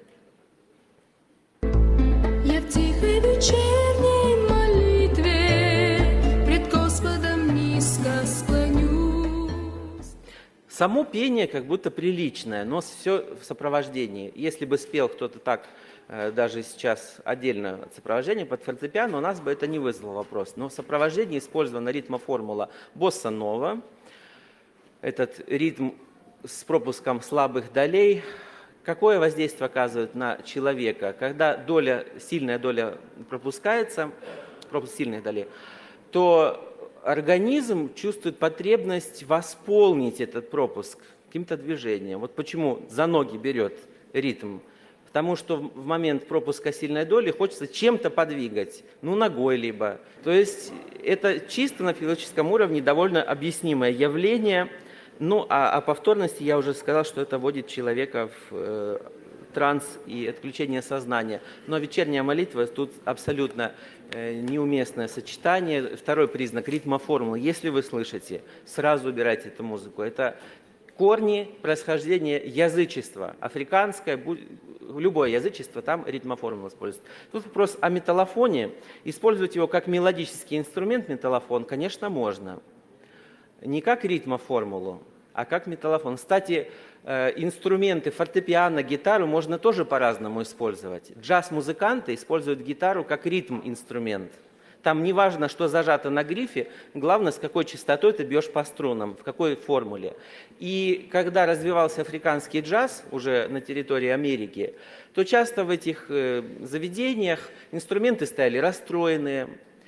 Я в тихой вечерней молитве пред Господом низко склонюсь. Само пение как будто приличное, но все в сопровождении. Если бы спел кто-то так, даже сейчас отдельно от сопровождения под фортепиано, у нас бы это не вызвало вопрос. Но в сопровождении использована ритмоформула босса-нова. Этот ритм с пропуском слабых долей. Какое воздействие оказывает на человека? Когда доля, сильная доля пропускается, пропуск сильных долей, то организм чувствует потребность восполнить этот пропуск каким-то движением. Вот почему за ноги берет ритм. Потому что в момент пропуска сильной доли хочется чем-то подвигать, ну, ногой либо. То есть это чисто на физическом уровне довольно объяснимое явление. Ну, а о повторности я уже сказал, что это вводит человека в э, транс и отключение сознания. Но вечерняя молитва тут абсолютно э, неуместное сочетание. Второй признак – ритмоформулы. Если вы слышите, сразу убирайте эту музыку. Это корни происхождения язычества. Африканское, любое язычество, там ритмоформула используется. Тут вопрос о металлофоне. Использовать его как мелодический инструмент, металлофон, конечно, можно. Не как ритмоформулу, а как металлофон. Кстати, инструменты фортепиано, гитару можно тоже по-разному использовать. Джаз-музыканты используют гитару как ритм-инструмент. Там не важно, что зажато на грифе, главное, с какой частотой ты бьешь по струнам, в какой формуле. И когда развивался африканский джаз уже на территории Америки, то часто в этих заведениях инструменты стояли расстроенные.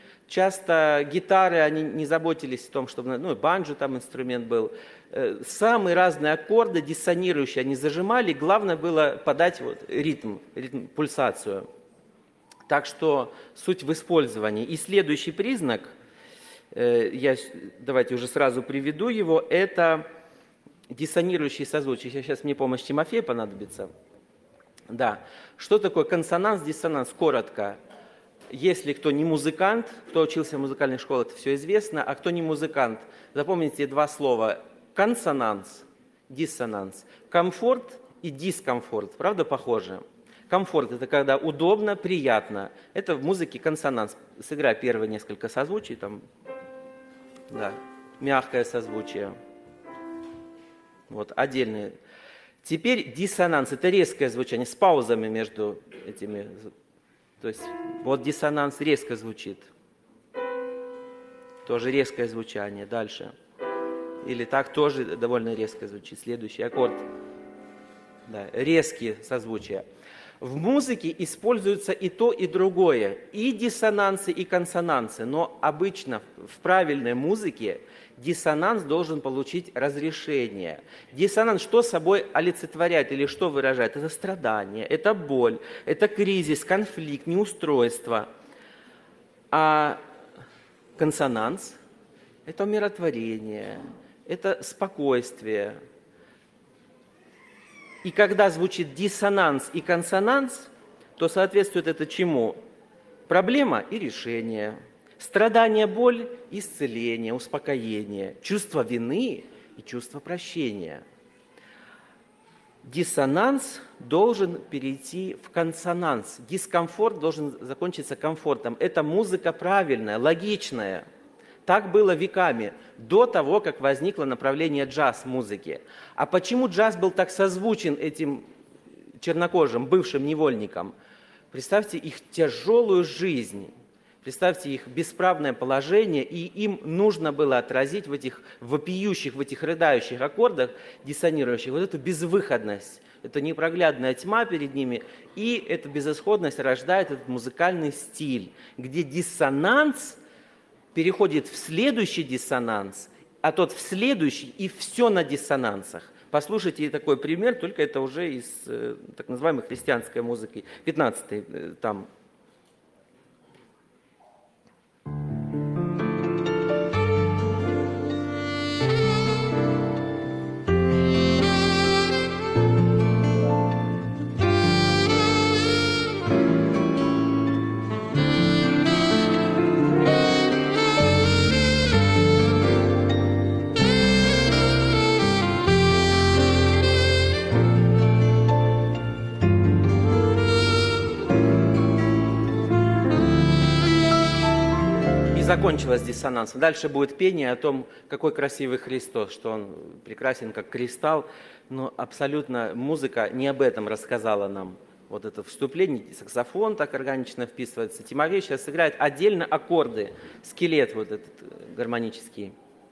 Часто гитары, они не заботились о том, чтобы, ну, банджо там инструмент был. Самые разные аккорды, диссонирующие, они зажимали. Главное было подать вот ритм, ритм, пульсацию. Так что суть в использовании. И следующий признак, я, давайте уже сразу приведу его, это диссонирующие созвучия. Сейчас мне помощь Тимофея понадобится. Да. Что такое консонанс, диссонанс? Коротко. Если кто не музыкант, кто учился в музыкальной школе, это все известно, а кто не музыкант, запомните два слова. Консонанс, диссонанс. Комфорт и дискомфорт. Правда, похоже? Комфорт – это когда удобно, приятно. Это в музыке консонанс. Сыграй первые несколько созвучий, там, да, мягкое созвучие. Вот, отдельные. Теперь диссонанс – это резкое звучание с паузами между этими. То есть вот диссонанс резко звучит. Тоже резкое звучание. Дальше. Или так тоже довольно резко звучит. Следующий аккорд. Да, резкие созвучия. В музыке используется и то, и другое, и диссонансы, и консонансы, но обычно в правильной музыке диссонанс должен получить разрешение. Диссонанс что собой олицетворяет или что выражает? Это страдание, это боль, это кризис, конфликт, неустройство. А консонанс – это умиротворение, это спокойствие. И когда звучит диссонанс и консонанс, то соответствует это чему? Проблема и решение, страдание, боль, исцеление, успокоение, чувство вины и чувство прощения. Диссонанс должен перейти в консонанс. Дискомфорт должен закончиться комфортом. Это музыка правильная, логичная. Так было веками, до того, как возникло направление джаз-музыки. А почему джаз был так созвучен этим чернокожим, бывшим невольникам? Представьте их тяжелую жизнь, представьте их бесправное положение, и им нужно было отразить в этих вопиющих, в этих рыдающих аккордах, диссонирующих, вот эту безвыходность, это непроглядная тьма перед ними, и эта безысходность рождает этот музыкальный стиль, где диссонанс переходит в следующий диссонанс, а тот в следующий, и все на диссонансах. Послушайте такой пример, только это уже из э, так называемой христианской музыки, пятнадцатый э, там. Закончилось диссонансом. Дальше будет пение о том, какой красивый Христос, что Он прекрасен, как кристалл. Но абсолютно музыка не об этом рассказала нам. Вот это вступление, саксофон так органично вписывается. Тимофей сейчас сыграет отдельно аккорды, скелет вот этот гармонический.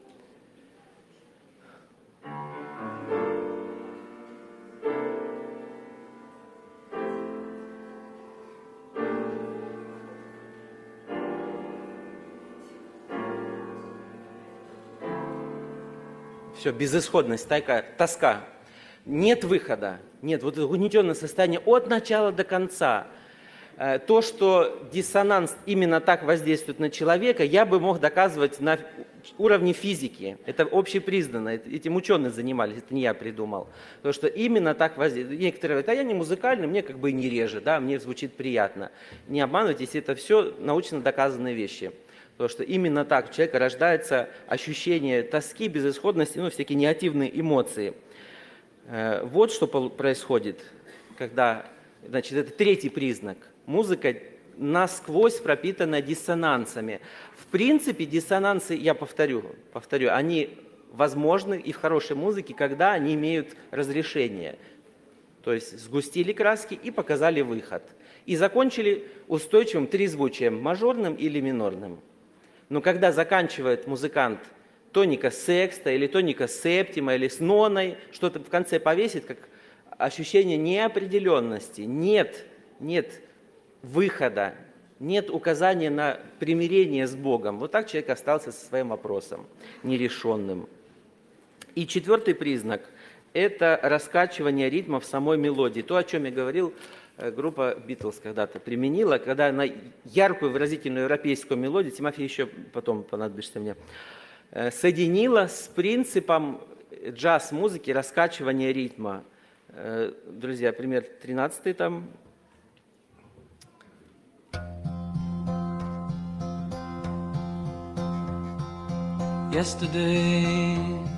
Все, безысходность, такая тоска. Нет выхода, нет, вот это угнетенное состояние от начала до конца. То, что диссонанс именно так воздействует на человека, я бы мог доказывать на уровне физики. Это общепризнанно, этим ученые занимались, это не я придумал. Потому что именно так воздействует. Некоторые говорят, а я не музыкальный, мне как бы и не реже, да, мне звучит приятно. Не обманывайтесь, это все научно доказанные вещи. Потому что именно так у человека рождается ощущение тоски, безысходности, ну, всякие негативные эмоции. Вот что происходит, когда, значит, это третий признак. Музыка насквозь пропитана диссонансами. В принципе, диссонансы, я повторю, повторю, они возможны и в хорошей музыке, когда они имеют разрешение. То есть сгустили краски и показали выход. И закончили устойчивым трезвучием, мажорным или минорным. Но когда заканчивает музыкант тоника секста или тоника септима или с ноной, что-то в конце повесит, как ощущение неопределенности, нет, нет выхода, нет указания на примирение с Богом. Вот так человек остался со своим вопросом нерешенным. И четвертый признак – это раскачивание ритма в самой мелодии. То, о чем я говорил, группа Битлз когда-то применила, когда на яркую выразительную европейскую мелодию, Тимофей еще потом понадобишься мне, соединила с принципом джаз-музыки раскачивания ритма. Друзья, пример тринадцатый там. Yesterday,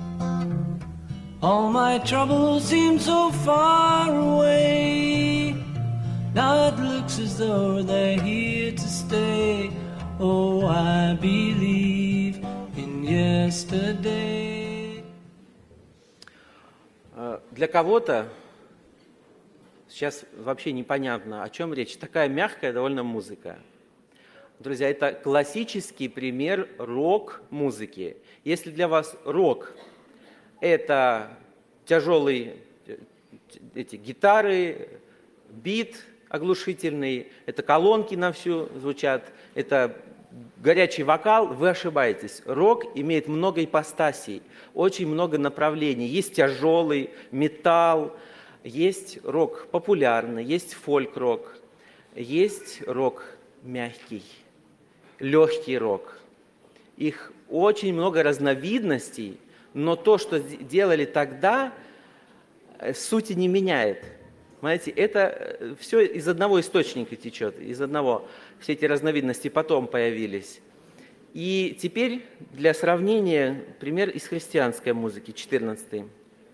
all my troubles seem so far away. Now it looks as though they're here to stay. Oh, I believe in yesterday. Для кого-то сейчас вообще непонятно, о чем речь. Такая мягкая довольно музыка. Друзья, это классический пример рок-музыки. Если для вас рок – это тяжелые эти гитары, бит оглушительный, это колонки на всю звучат, это горячий вокал, вы ошибаетесь. Рок имеет много ипостасей, очень много направлений. Есть тяжелый, металл, есть рок популярный, есть фольк-рок, есть рок мягкий, легкий рок. Их очень много разновидностей, но то, что делали тогда, сути не меняет. Понимаете, это все из одного источника течет, из одного. Все эти разновидности потом появились. И теперь для сравнения пример из христианской музыки, четырнадцатый.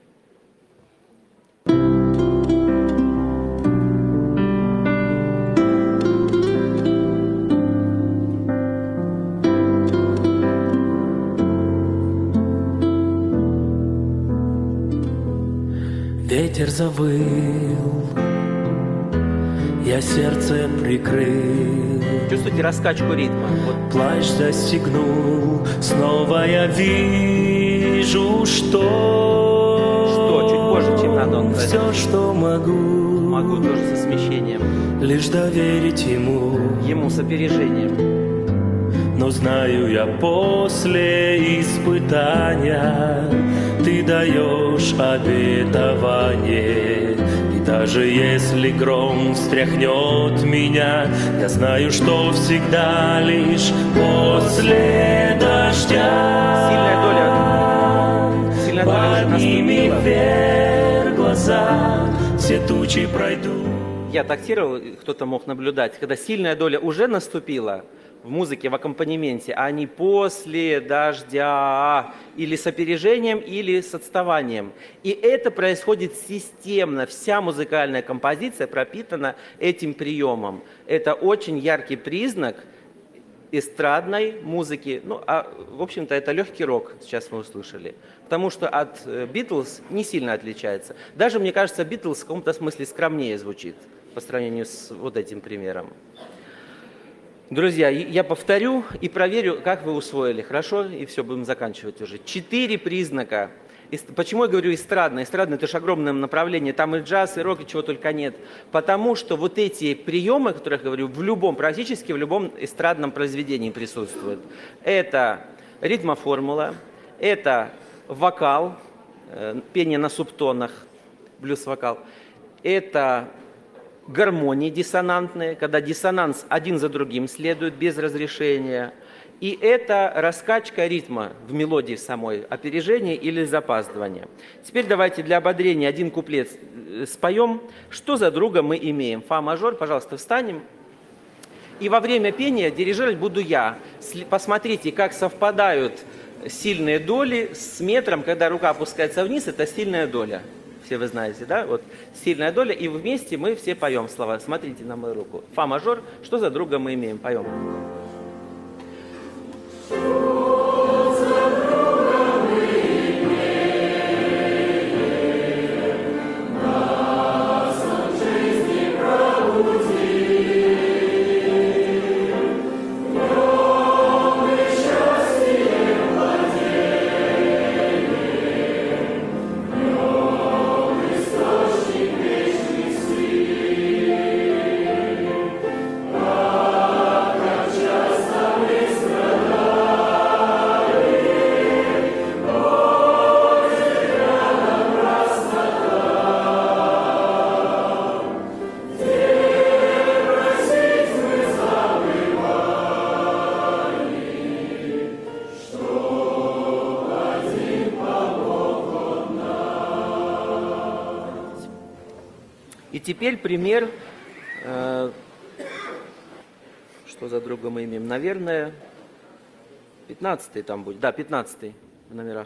Ветер завыл, я сердце прикрыл, Чувствуете раскачку ритма? Вот. плащ застегнул, снова я вижу, что... Что? Чуть позже, чем надо, он все, говорит. что могу, Могу тоже со смещением. лишь доверить ему. Ему с опережением. Но знаю я, после испытания ты даешь обетование. И даже если гром встряхнет меня, я знаю, что всегда лишь после дождя. Сильная доля. Сильная доля уже Подними наступила. вверх глаза, все тучи пройдут. Я тактировал, кто-то мог наблюдать, когда сильная доля уже наступила в музыке, в аккомпанементе, а не после дождя, или с опережением, или с отставанием. И это происходит системно. Вся музыкальная композиция пропитана этим приемом. Это очень яркий признак эстрадной музыки. Ну, а, в общем-то, это легкий рок, сейчас мы услышали. Потому что от Битлз не сильно отличается. Даже, мне кажется, Битлз в каком-то смысле скромнее звучит по сравнению с вот этим примером. Друзья, я повторю и проверю, как вы усвоили. Хорошо? И все, будем заканчивать уже. Четыре признака. Почему я говорю эстрадное? Эстрадное – это же огромное направление. Там и джаз, и рок, и чего только нет. Потому что вот эти приемы, о которых я говорю, в любом, практически в любом эстрадном произведении присутствуют. Это ритмоформула, это вокал, пение на субтонах, блюз-вокал. Это гармонии диссонантные, когда диссонанс один за другим следует без разрешения. И это раскачка ритма в мелодии самой, опережение или запаздывание. Теперь давайте для ободрения один куплет споем. Что за друга мы имеем? Фа мажор, пожалуйста, встанем. И во время пения дирижировать буду я. Посмотрите, как совпадают сильные доли с метром, когда рука опускается вниз, это сильная доля. Все вы знаете, да? Вот сильная доля, и вместе мы все поем слова. Смотрите на мою руку. Фа мажор, что за друга мы имеем? Поем. И теперь пример, э, что за друга мы имеем, наверное, пятнадцатый там будет, да, пятнадцатый в номерах.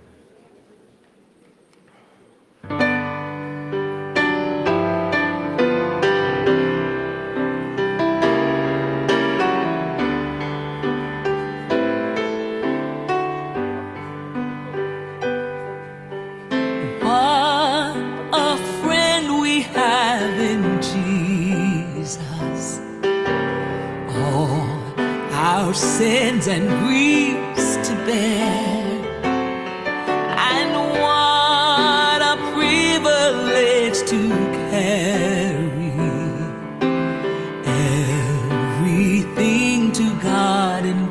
Our sins and griefs to bear, and what a privilege to carry everything to God in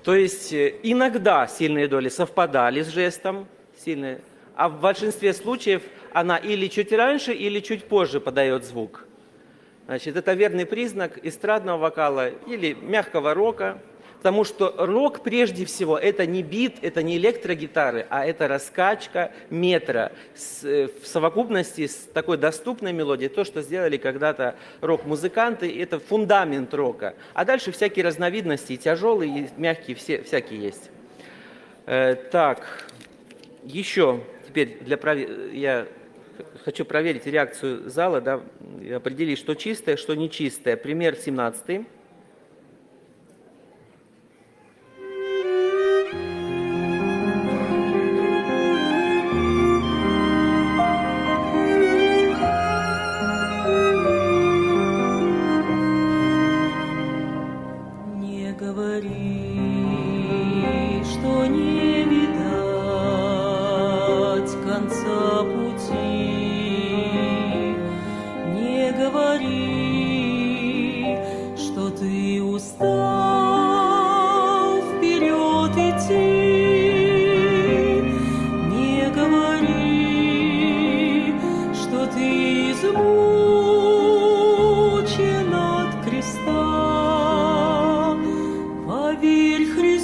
То есть э, иногда сильные доли совпадали с жестом, сильные, а в большинстве случаев она или чуть раньше, или чуть позже подает звук. Значит, это верный признак эстрадного вокала или мягкого рока, потому что рок прежде всего это не бит, это не электрогитары, а это раскачка метра с, э, в совокупности с такой доступной мелодией, то, что сделали когда-то рок-музыканты, это фундамент рока. А дальше всякие разновидности, и тяжелые, и мягкие, все, всякие есть. Э, так, еще теперь для прове- я хочу проверить реакцию зала, да, и определить, что чистое, что нечистое. Пример семнадцатый. Не говори, что не видать конца пути. Не говори, что ты устал вперед идти. Не говори, что ты измучен от креста. Поверь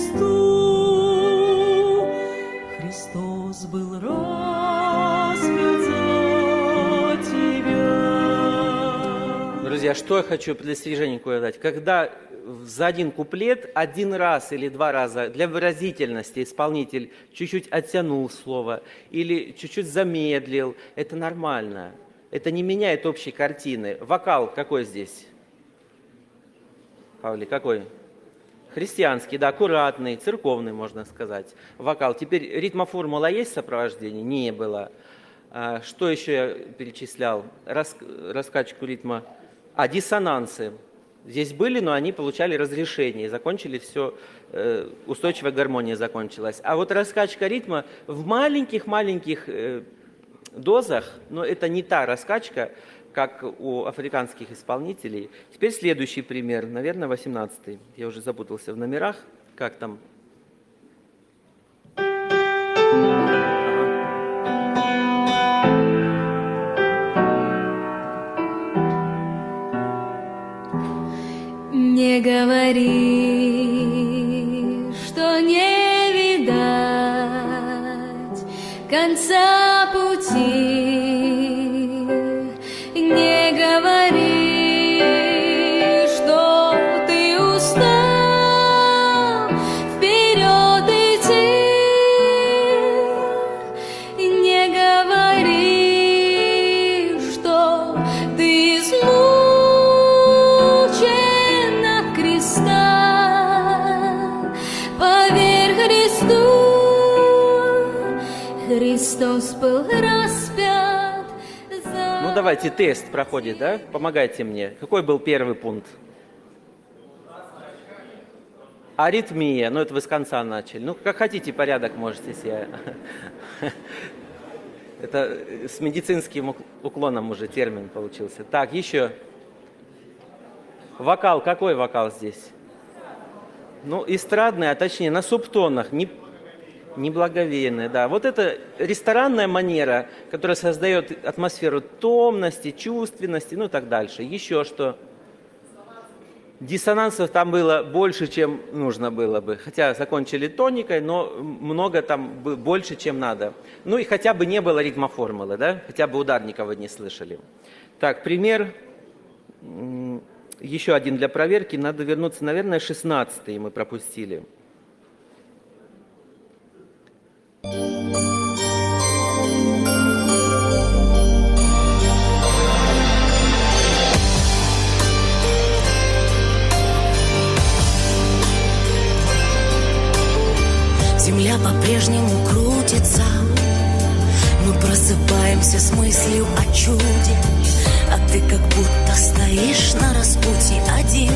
Христу, Христос был распят за тебя. Друзья, что я хочу предостережение какое дать? Когда за один куплет один раз или два раза для выразительности исполнитель чуть-чуть оттянул слово или чуть-чуть замедлил, это нормально. Это не меняет общей картины. Вокал какой здесь? Павли, какой? Христианский, да, аккуратный, церковный, можно сказать. Вокал. Теперь ритмоформула есть в сопровождении? Не было. А, что еще я перечислял? Рас, раскачку ритма. А, диссонансы. Здесь были, но они получали разрешение. Закончили все, э, устойчивая гармония закончилась. А вот раскачка ритма в маленьких-маленьких э, дозах, но это не та раскачка, как у африканских исполнителей. Теперь следующий пример, наверное, восемнадцатый. Я уже запутался в номерах. Как там? Не говори, что не видать конца пути. Не говори, что ты устал вперед идти. Не говори, что ты измучен от креста. Поверь Христу, Христос был распят за... Ну, давайте, тест проходит, да? Помогайте мне. Какой был первый пункт? Аритмия. Ну, это вы с конца начали. Ну, как хотите, порядок можете себе. Это с медицинским уклоном уже термин получился. Так, еще. Вокал. Какой вокал здесь? Ну, эстрадный, а точнее на субтонах. Не, неблаговейный, да. Вот это ресторанная манера, которая создает атмосферу томности, чувственности, ну и так дальше. Еще что? Диссонансов там было больше, чем нужно было бы. Хотя закончили тоникой, но много там больше, чем надо. Ну и хотя бы не было ритмоформулы, да? Хотя бы ударников вы не слышали. Так, пример. Еще один для проверки. Надо вернуться, наверное, шестнадцатый мы пропустили. Земля по-прежнему крутится, мы просыпаемся с мыслью о чуде, а ты как будто стоишь на распутье один.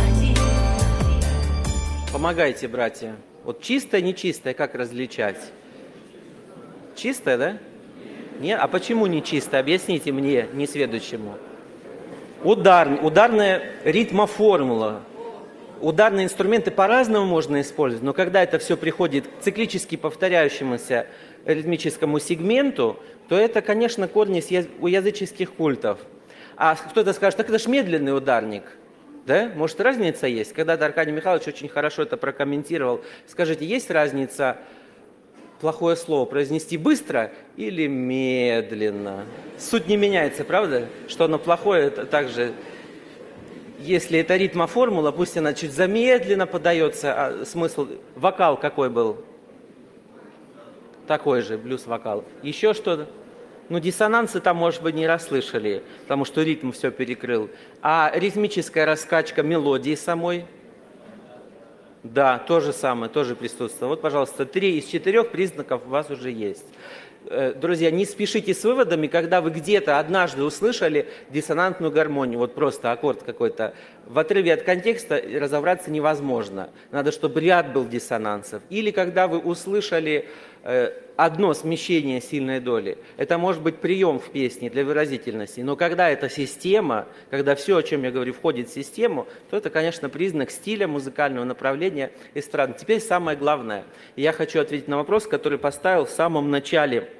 Помогайте, братья. Вот чистое, нечистое, как различать? Чистое, да? Нет? А почему не чистое? Объясните мне, несведущему. Удар, ударная ритмоформула. ударные инструменты по-разному можно использовать, но когда это все приходит к циклически повторяющемуся ритмическому сегменту, то это, конечно, корни у языческих культов. А кто-то скажет, так это ж медленный ударник. Да? Может, разница есть? Когда-то Аркадий Михайлович очень хорошо это прокомментировал. Скажите, есть разница плохое слово произнести быстро или медленно? Суть не меняется, правда? Что оно плохое, это также... Если это ритмоформула, пусть она чуть замедленно подается, а смысл... Вокал какой был? Такой же, блюз-вокал. Еще что-то? Ну, диссонансы там, может быть, не расслышали, потому что ритм все перекрыл. А ритмическая раскачка мелодии самой? Да, то же самое, тоже присутствует. Вот, пожалуйста, три из четырех признаков у вас уже есть. Друзья, не спешите с выводами, когда вы где-то однажды услышали диссонантную гармонию, вот просто аккорд какой-то. В отрыве от контекста разобраться невозможно. Надо, чтобы ряд был диссонансов. Или когда вы услышали э, одно смещение сильной доли. Это может быть прием в песне для выразительности. Но когда это система, когда все, о чем я говорю, входит в систему, то это, конечно, признак стиля, музыкального направления эстрады. Теперь самое главное. Я хочу ответить на вопрос, который поставил в самом начале.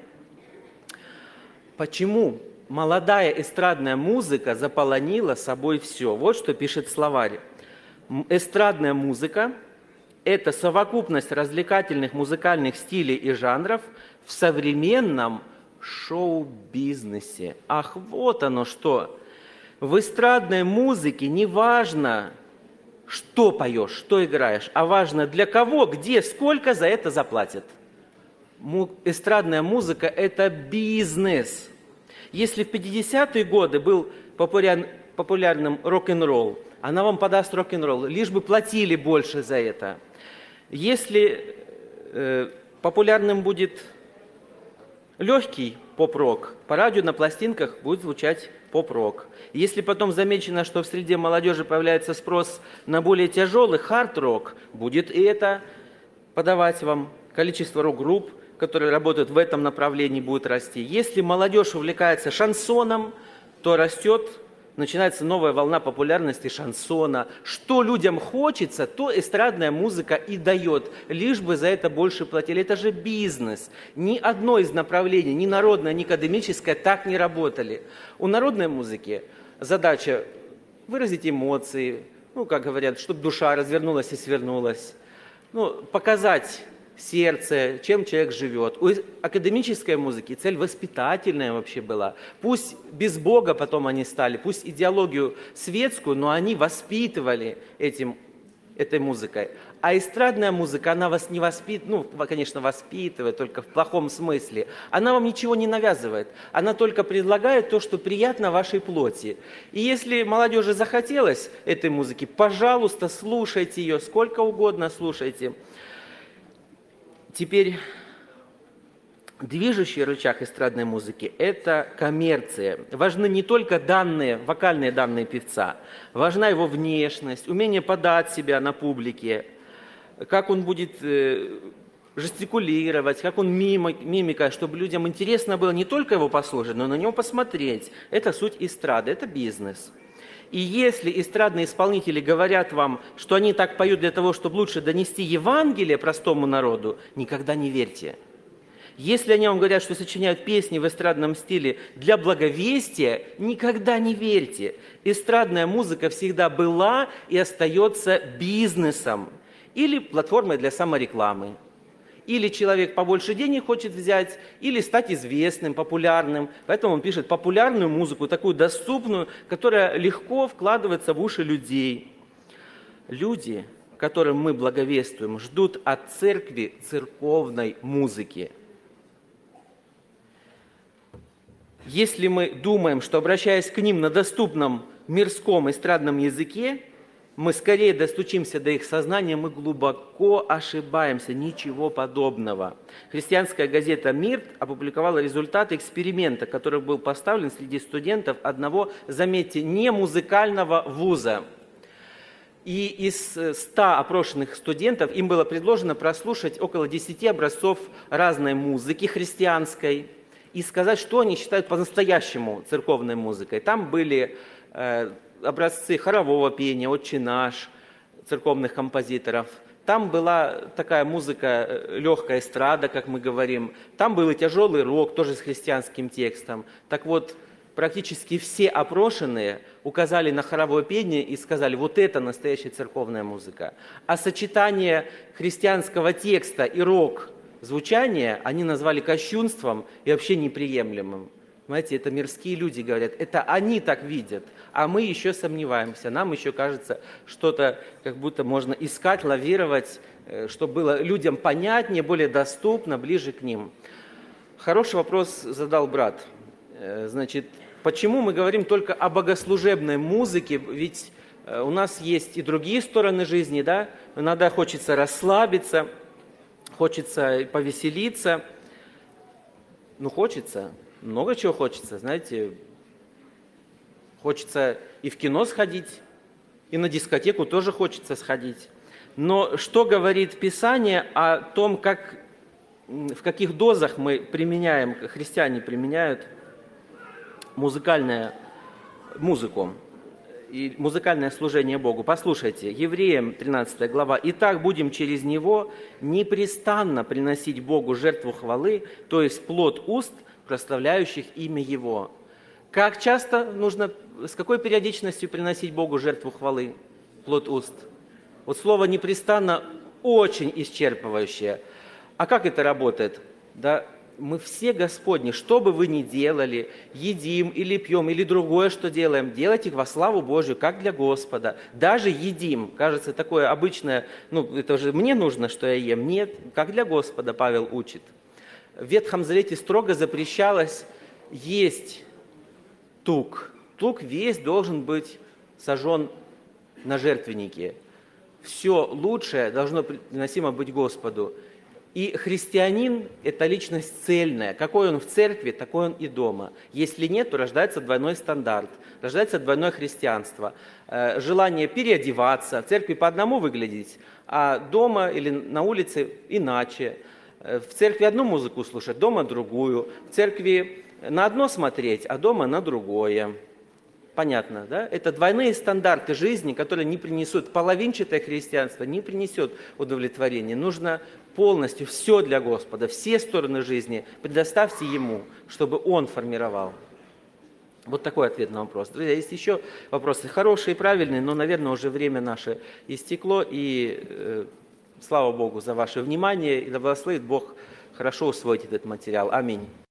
Почему молодая эстрадная музыка заполонила собой все? Вот что пишет словарь. Эстрадная музыка – это совокупность развлекательных музыкальных стилей и жанров в современном шоу-бизнесе. Ах, вот оно что! В эстрадной музыке не важно, что поешь, что играешь, а важно для кого, где, сколько за это заплатят. Эстрадная музыка – это бизнес. Если в пятидесятые годы был популяр, популярным рок-н-ролл, она вам подаст рок-н-ролл, лишь бы платили больше за это. Если э, популярным будет легкий поп-рок, по радио на пластинках будет звучать поп-рок. Если потом замечено, что в среде молодежи появляется спрос на более тяжелый хард-рок, будет и это подавать вам. Количество рок-групп, которые работают в этом направлении, будет расти. Если молодежь увлекается шансоном, то растет, начинается новая волна популярности шансона. Что людям хочется, то эстрадная музыка и дает, лишь бы за это больше платили. Это же бизнес. Ни одно из направлений, ни народное, ни академическое так не работали. У народной музыки задача выразить эмоции, ну, как говорят, чтобы душа развернулась и свернулась, ну, показать сердце, чем человек живет. У академической музыки цель воспитательная вообще была. Пусть без Бога потом они стали, пусть идеологию светскую, но они воспитывали этим, этой музыкой. А эстрадная музыка, она вас не воспитывает, ну, конечно, воспитывает, только в плохом смысле. Она вам ничего не навязывает. Она только предлагает то, что приятно вашей плоти. И если молодежи захотелось этой музыки, пожалуйста, слушайте ее, сколько угодно слушайте. Теперь движущий рычаг эстрадной музыки – это коммерция. Важны не только данные, вокальные данные певца, важна его внешность, умение подать себя на публике, как он будет жестикулировать, как он мимика, чтобы людям интересно было не только его послушать, но и на него посмотреть. Это суть эстрады, это бизнес. И если эстрадные исполнители говорят вам, что они так поют для того, чтобы лучше донести Евангелие простому народу, никогда не верьте. Если они вам говорят, что сочиняют песни в эстрадном стиле для благовестия, никогда не верьте. Эстрадная музыка всегда была и остается бизнесом или платформой для саморекламы. Или человек побольше денег хочет взять, или стать известным, популярным. Поэтому он пишет популярную музыку, такую доступную, которая легко вкладывается в уши людей. Люди, которым мы благовествуем, ждут от церкви церковной музыки. Если мы думаем, что, обращаясь к ним на доступном мирском эстрадном языке, мы скорее достучимся до их сознания, мы глубоко ошибаемся, ничего подобного. Христианская газета «Мир» опубликовала результаты эксперимента, который был поставлен среди студентов одного, заметьте, не музыкального вуза. И из ста опрошенных студентов им было предложено прослушать около десяти образцов разной музыки христианской и сказать, что они считают по-настоящему церковной музыкой. Там были э, образцы хорового пения, «Отче наш», церковных композиторов. Там была такая музыка, легкая эстрада, как мы говорим. Там был и тяжелый рок, тоже с христианским текстом. Так вот, практически все опрошенные указали на хоровое пение и сказали, вот это настоящая церковная музыка. А сочетание христианского текста и рок-звучания они назвали кощунством и вообще неприемлемым. Знаете, это мирские люди говорят, это они так видят, а мы еще сомневаемся, нам еще кажется, что-то как будто можно искать, лавировать, чтобы было людям понятнее, более доступно, ближе к ним. Хороший вопрос задал брат. Значит, почему мы говорим только о богослужебной музыке, ведь у нас есть и другие стороны жизни, да? Иногда хочется расслабиться, хочется повеселиться, ну хочется. Много чего хочется, знаете, хочется и в кино сходить, и на дискотеку тоже хочется сходить. Но что говорит Писание о том, как, в каких дозах мы применяем, христиане применяют музыкальную музыку и музыкальное служение Богу? Послушайте, Евреям тринадцатая глава. «Итак, будем через него непрестанно приносить Богу жертву хвалы, то есть плод уст, прославляющих имя Его». Как часто нужно, с какой периодичностью приносить Богу жертву хвалы, плод уст? Вот слово «непрестанно» очень исчерпывающее. А как это работает? Да, мы все Господни, что бы вы ни делали, едим или пьем, или другое, что делаем, делайте во славу Божью, как для Господа. Даже едим, кажется, такое обычное, ну, это же мне нужно, что я ем. Нет, как для Господа, Павел учит. В Ветхом Завете строго запрещалось есть тук. Тук весь должен быть сожжен на жертвеннике. Все лучшее должно приносимо быть Господу. И христианин – это личность цельная. Какой он в церкви, такой он и дома. Если нет, то рождается двойной стандарт, рождается двойное христианство. Желание переодеваться, в церкви по одному выглядеть, а дома или на улице иначе. В церкви одну музыку слушать, дома другую. В церкви на одно смотреть, а дома на другое. Понятно, да? Это двойные стандарты жизни, которые не принесут, половинчатое христианство не принесет удовлетворения. Нужно полностью все для Господа, все стороны жизни предоставьте Ему, чтобы Он формировал. Вот такой ответ на вопрос. Друзья, есть еще вопросы хорошие и правильные, но, наверное, уже время наше истекло, и э, слава Богу за ваше внимание, и да благословит Бог хорошо усвоить этот материал. Аминь.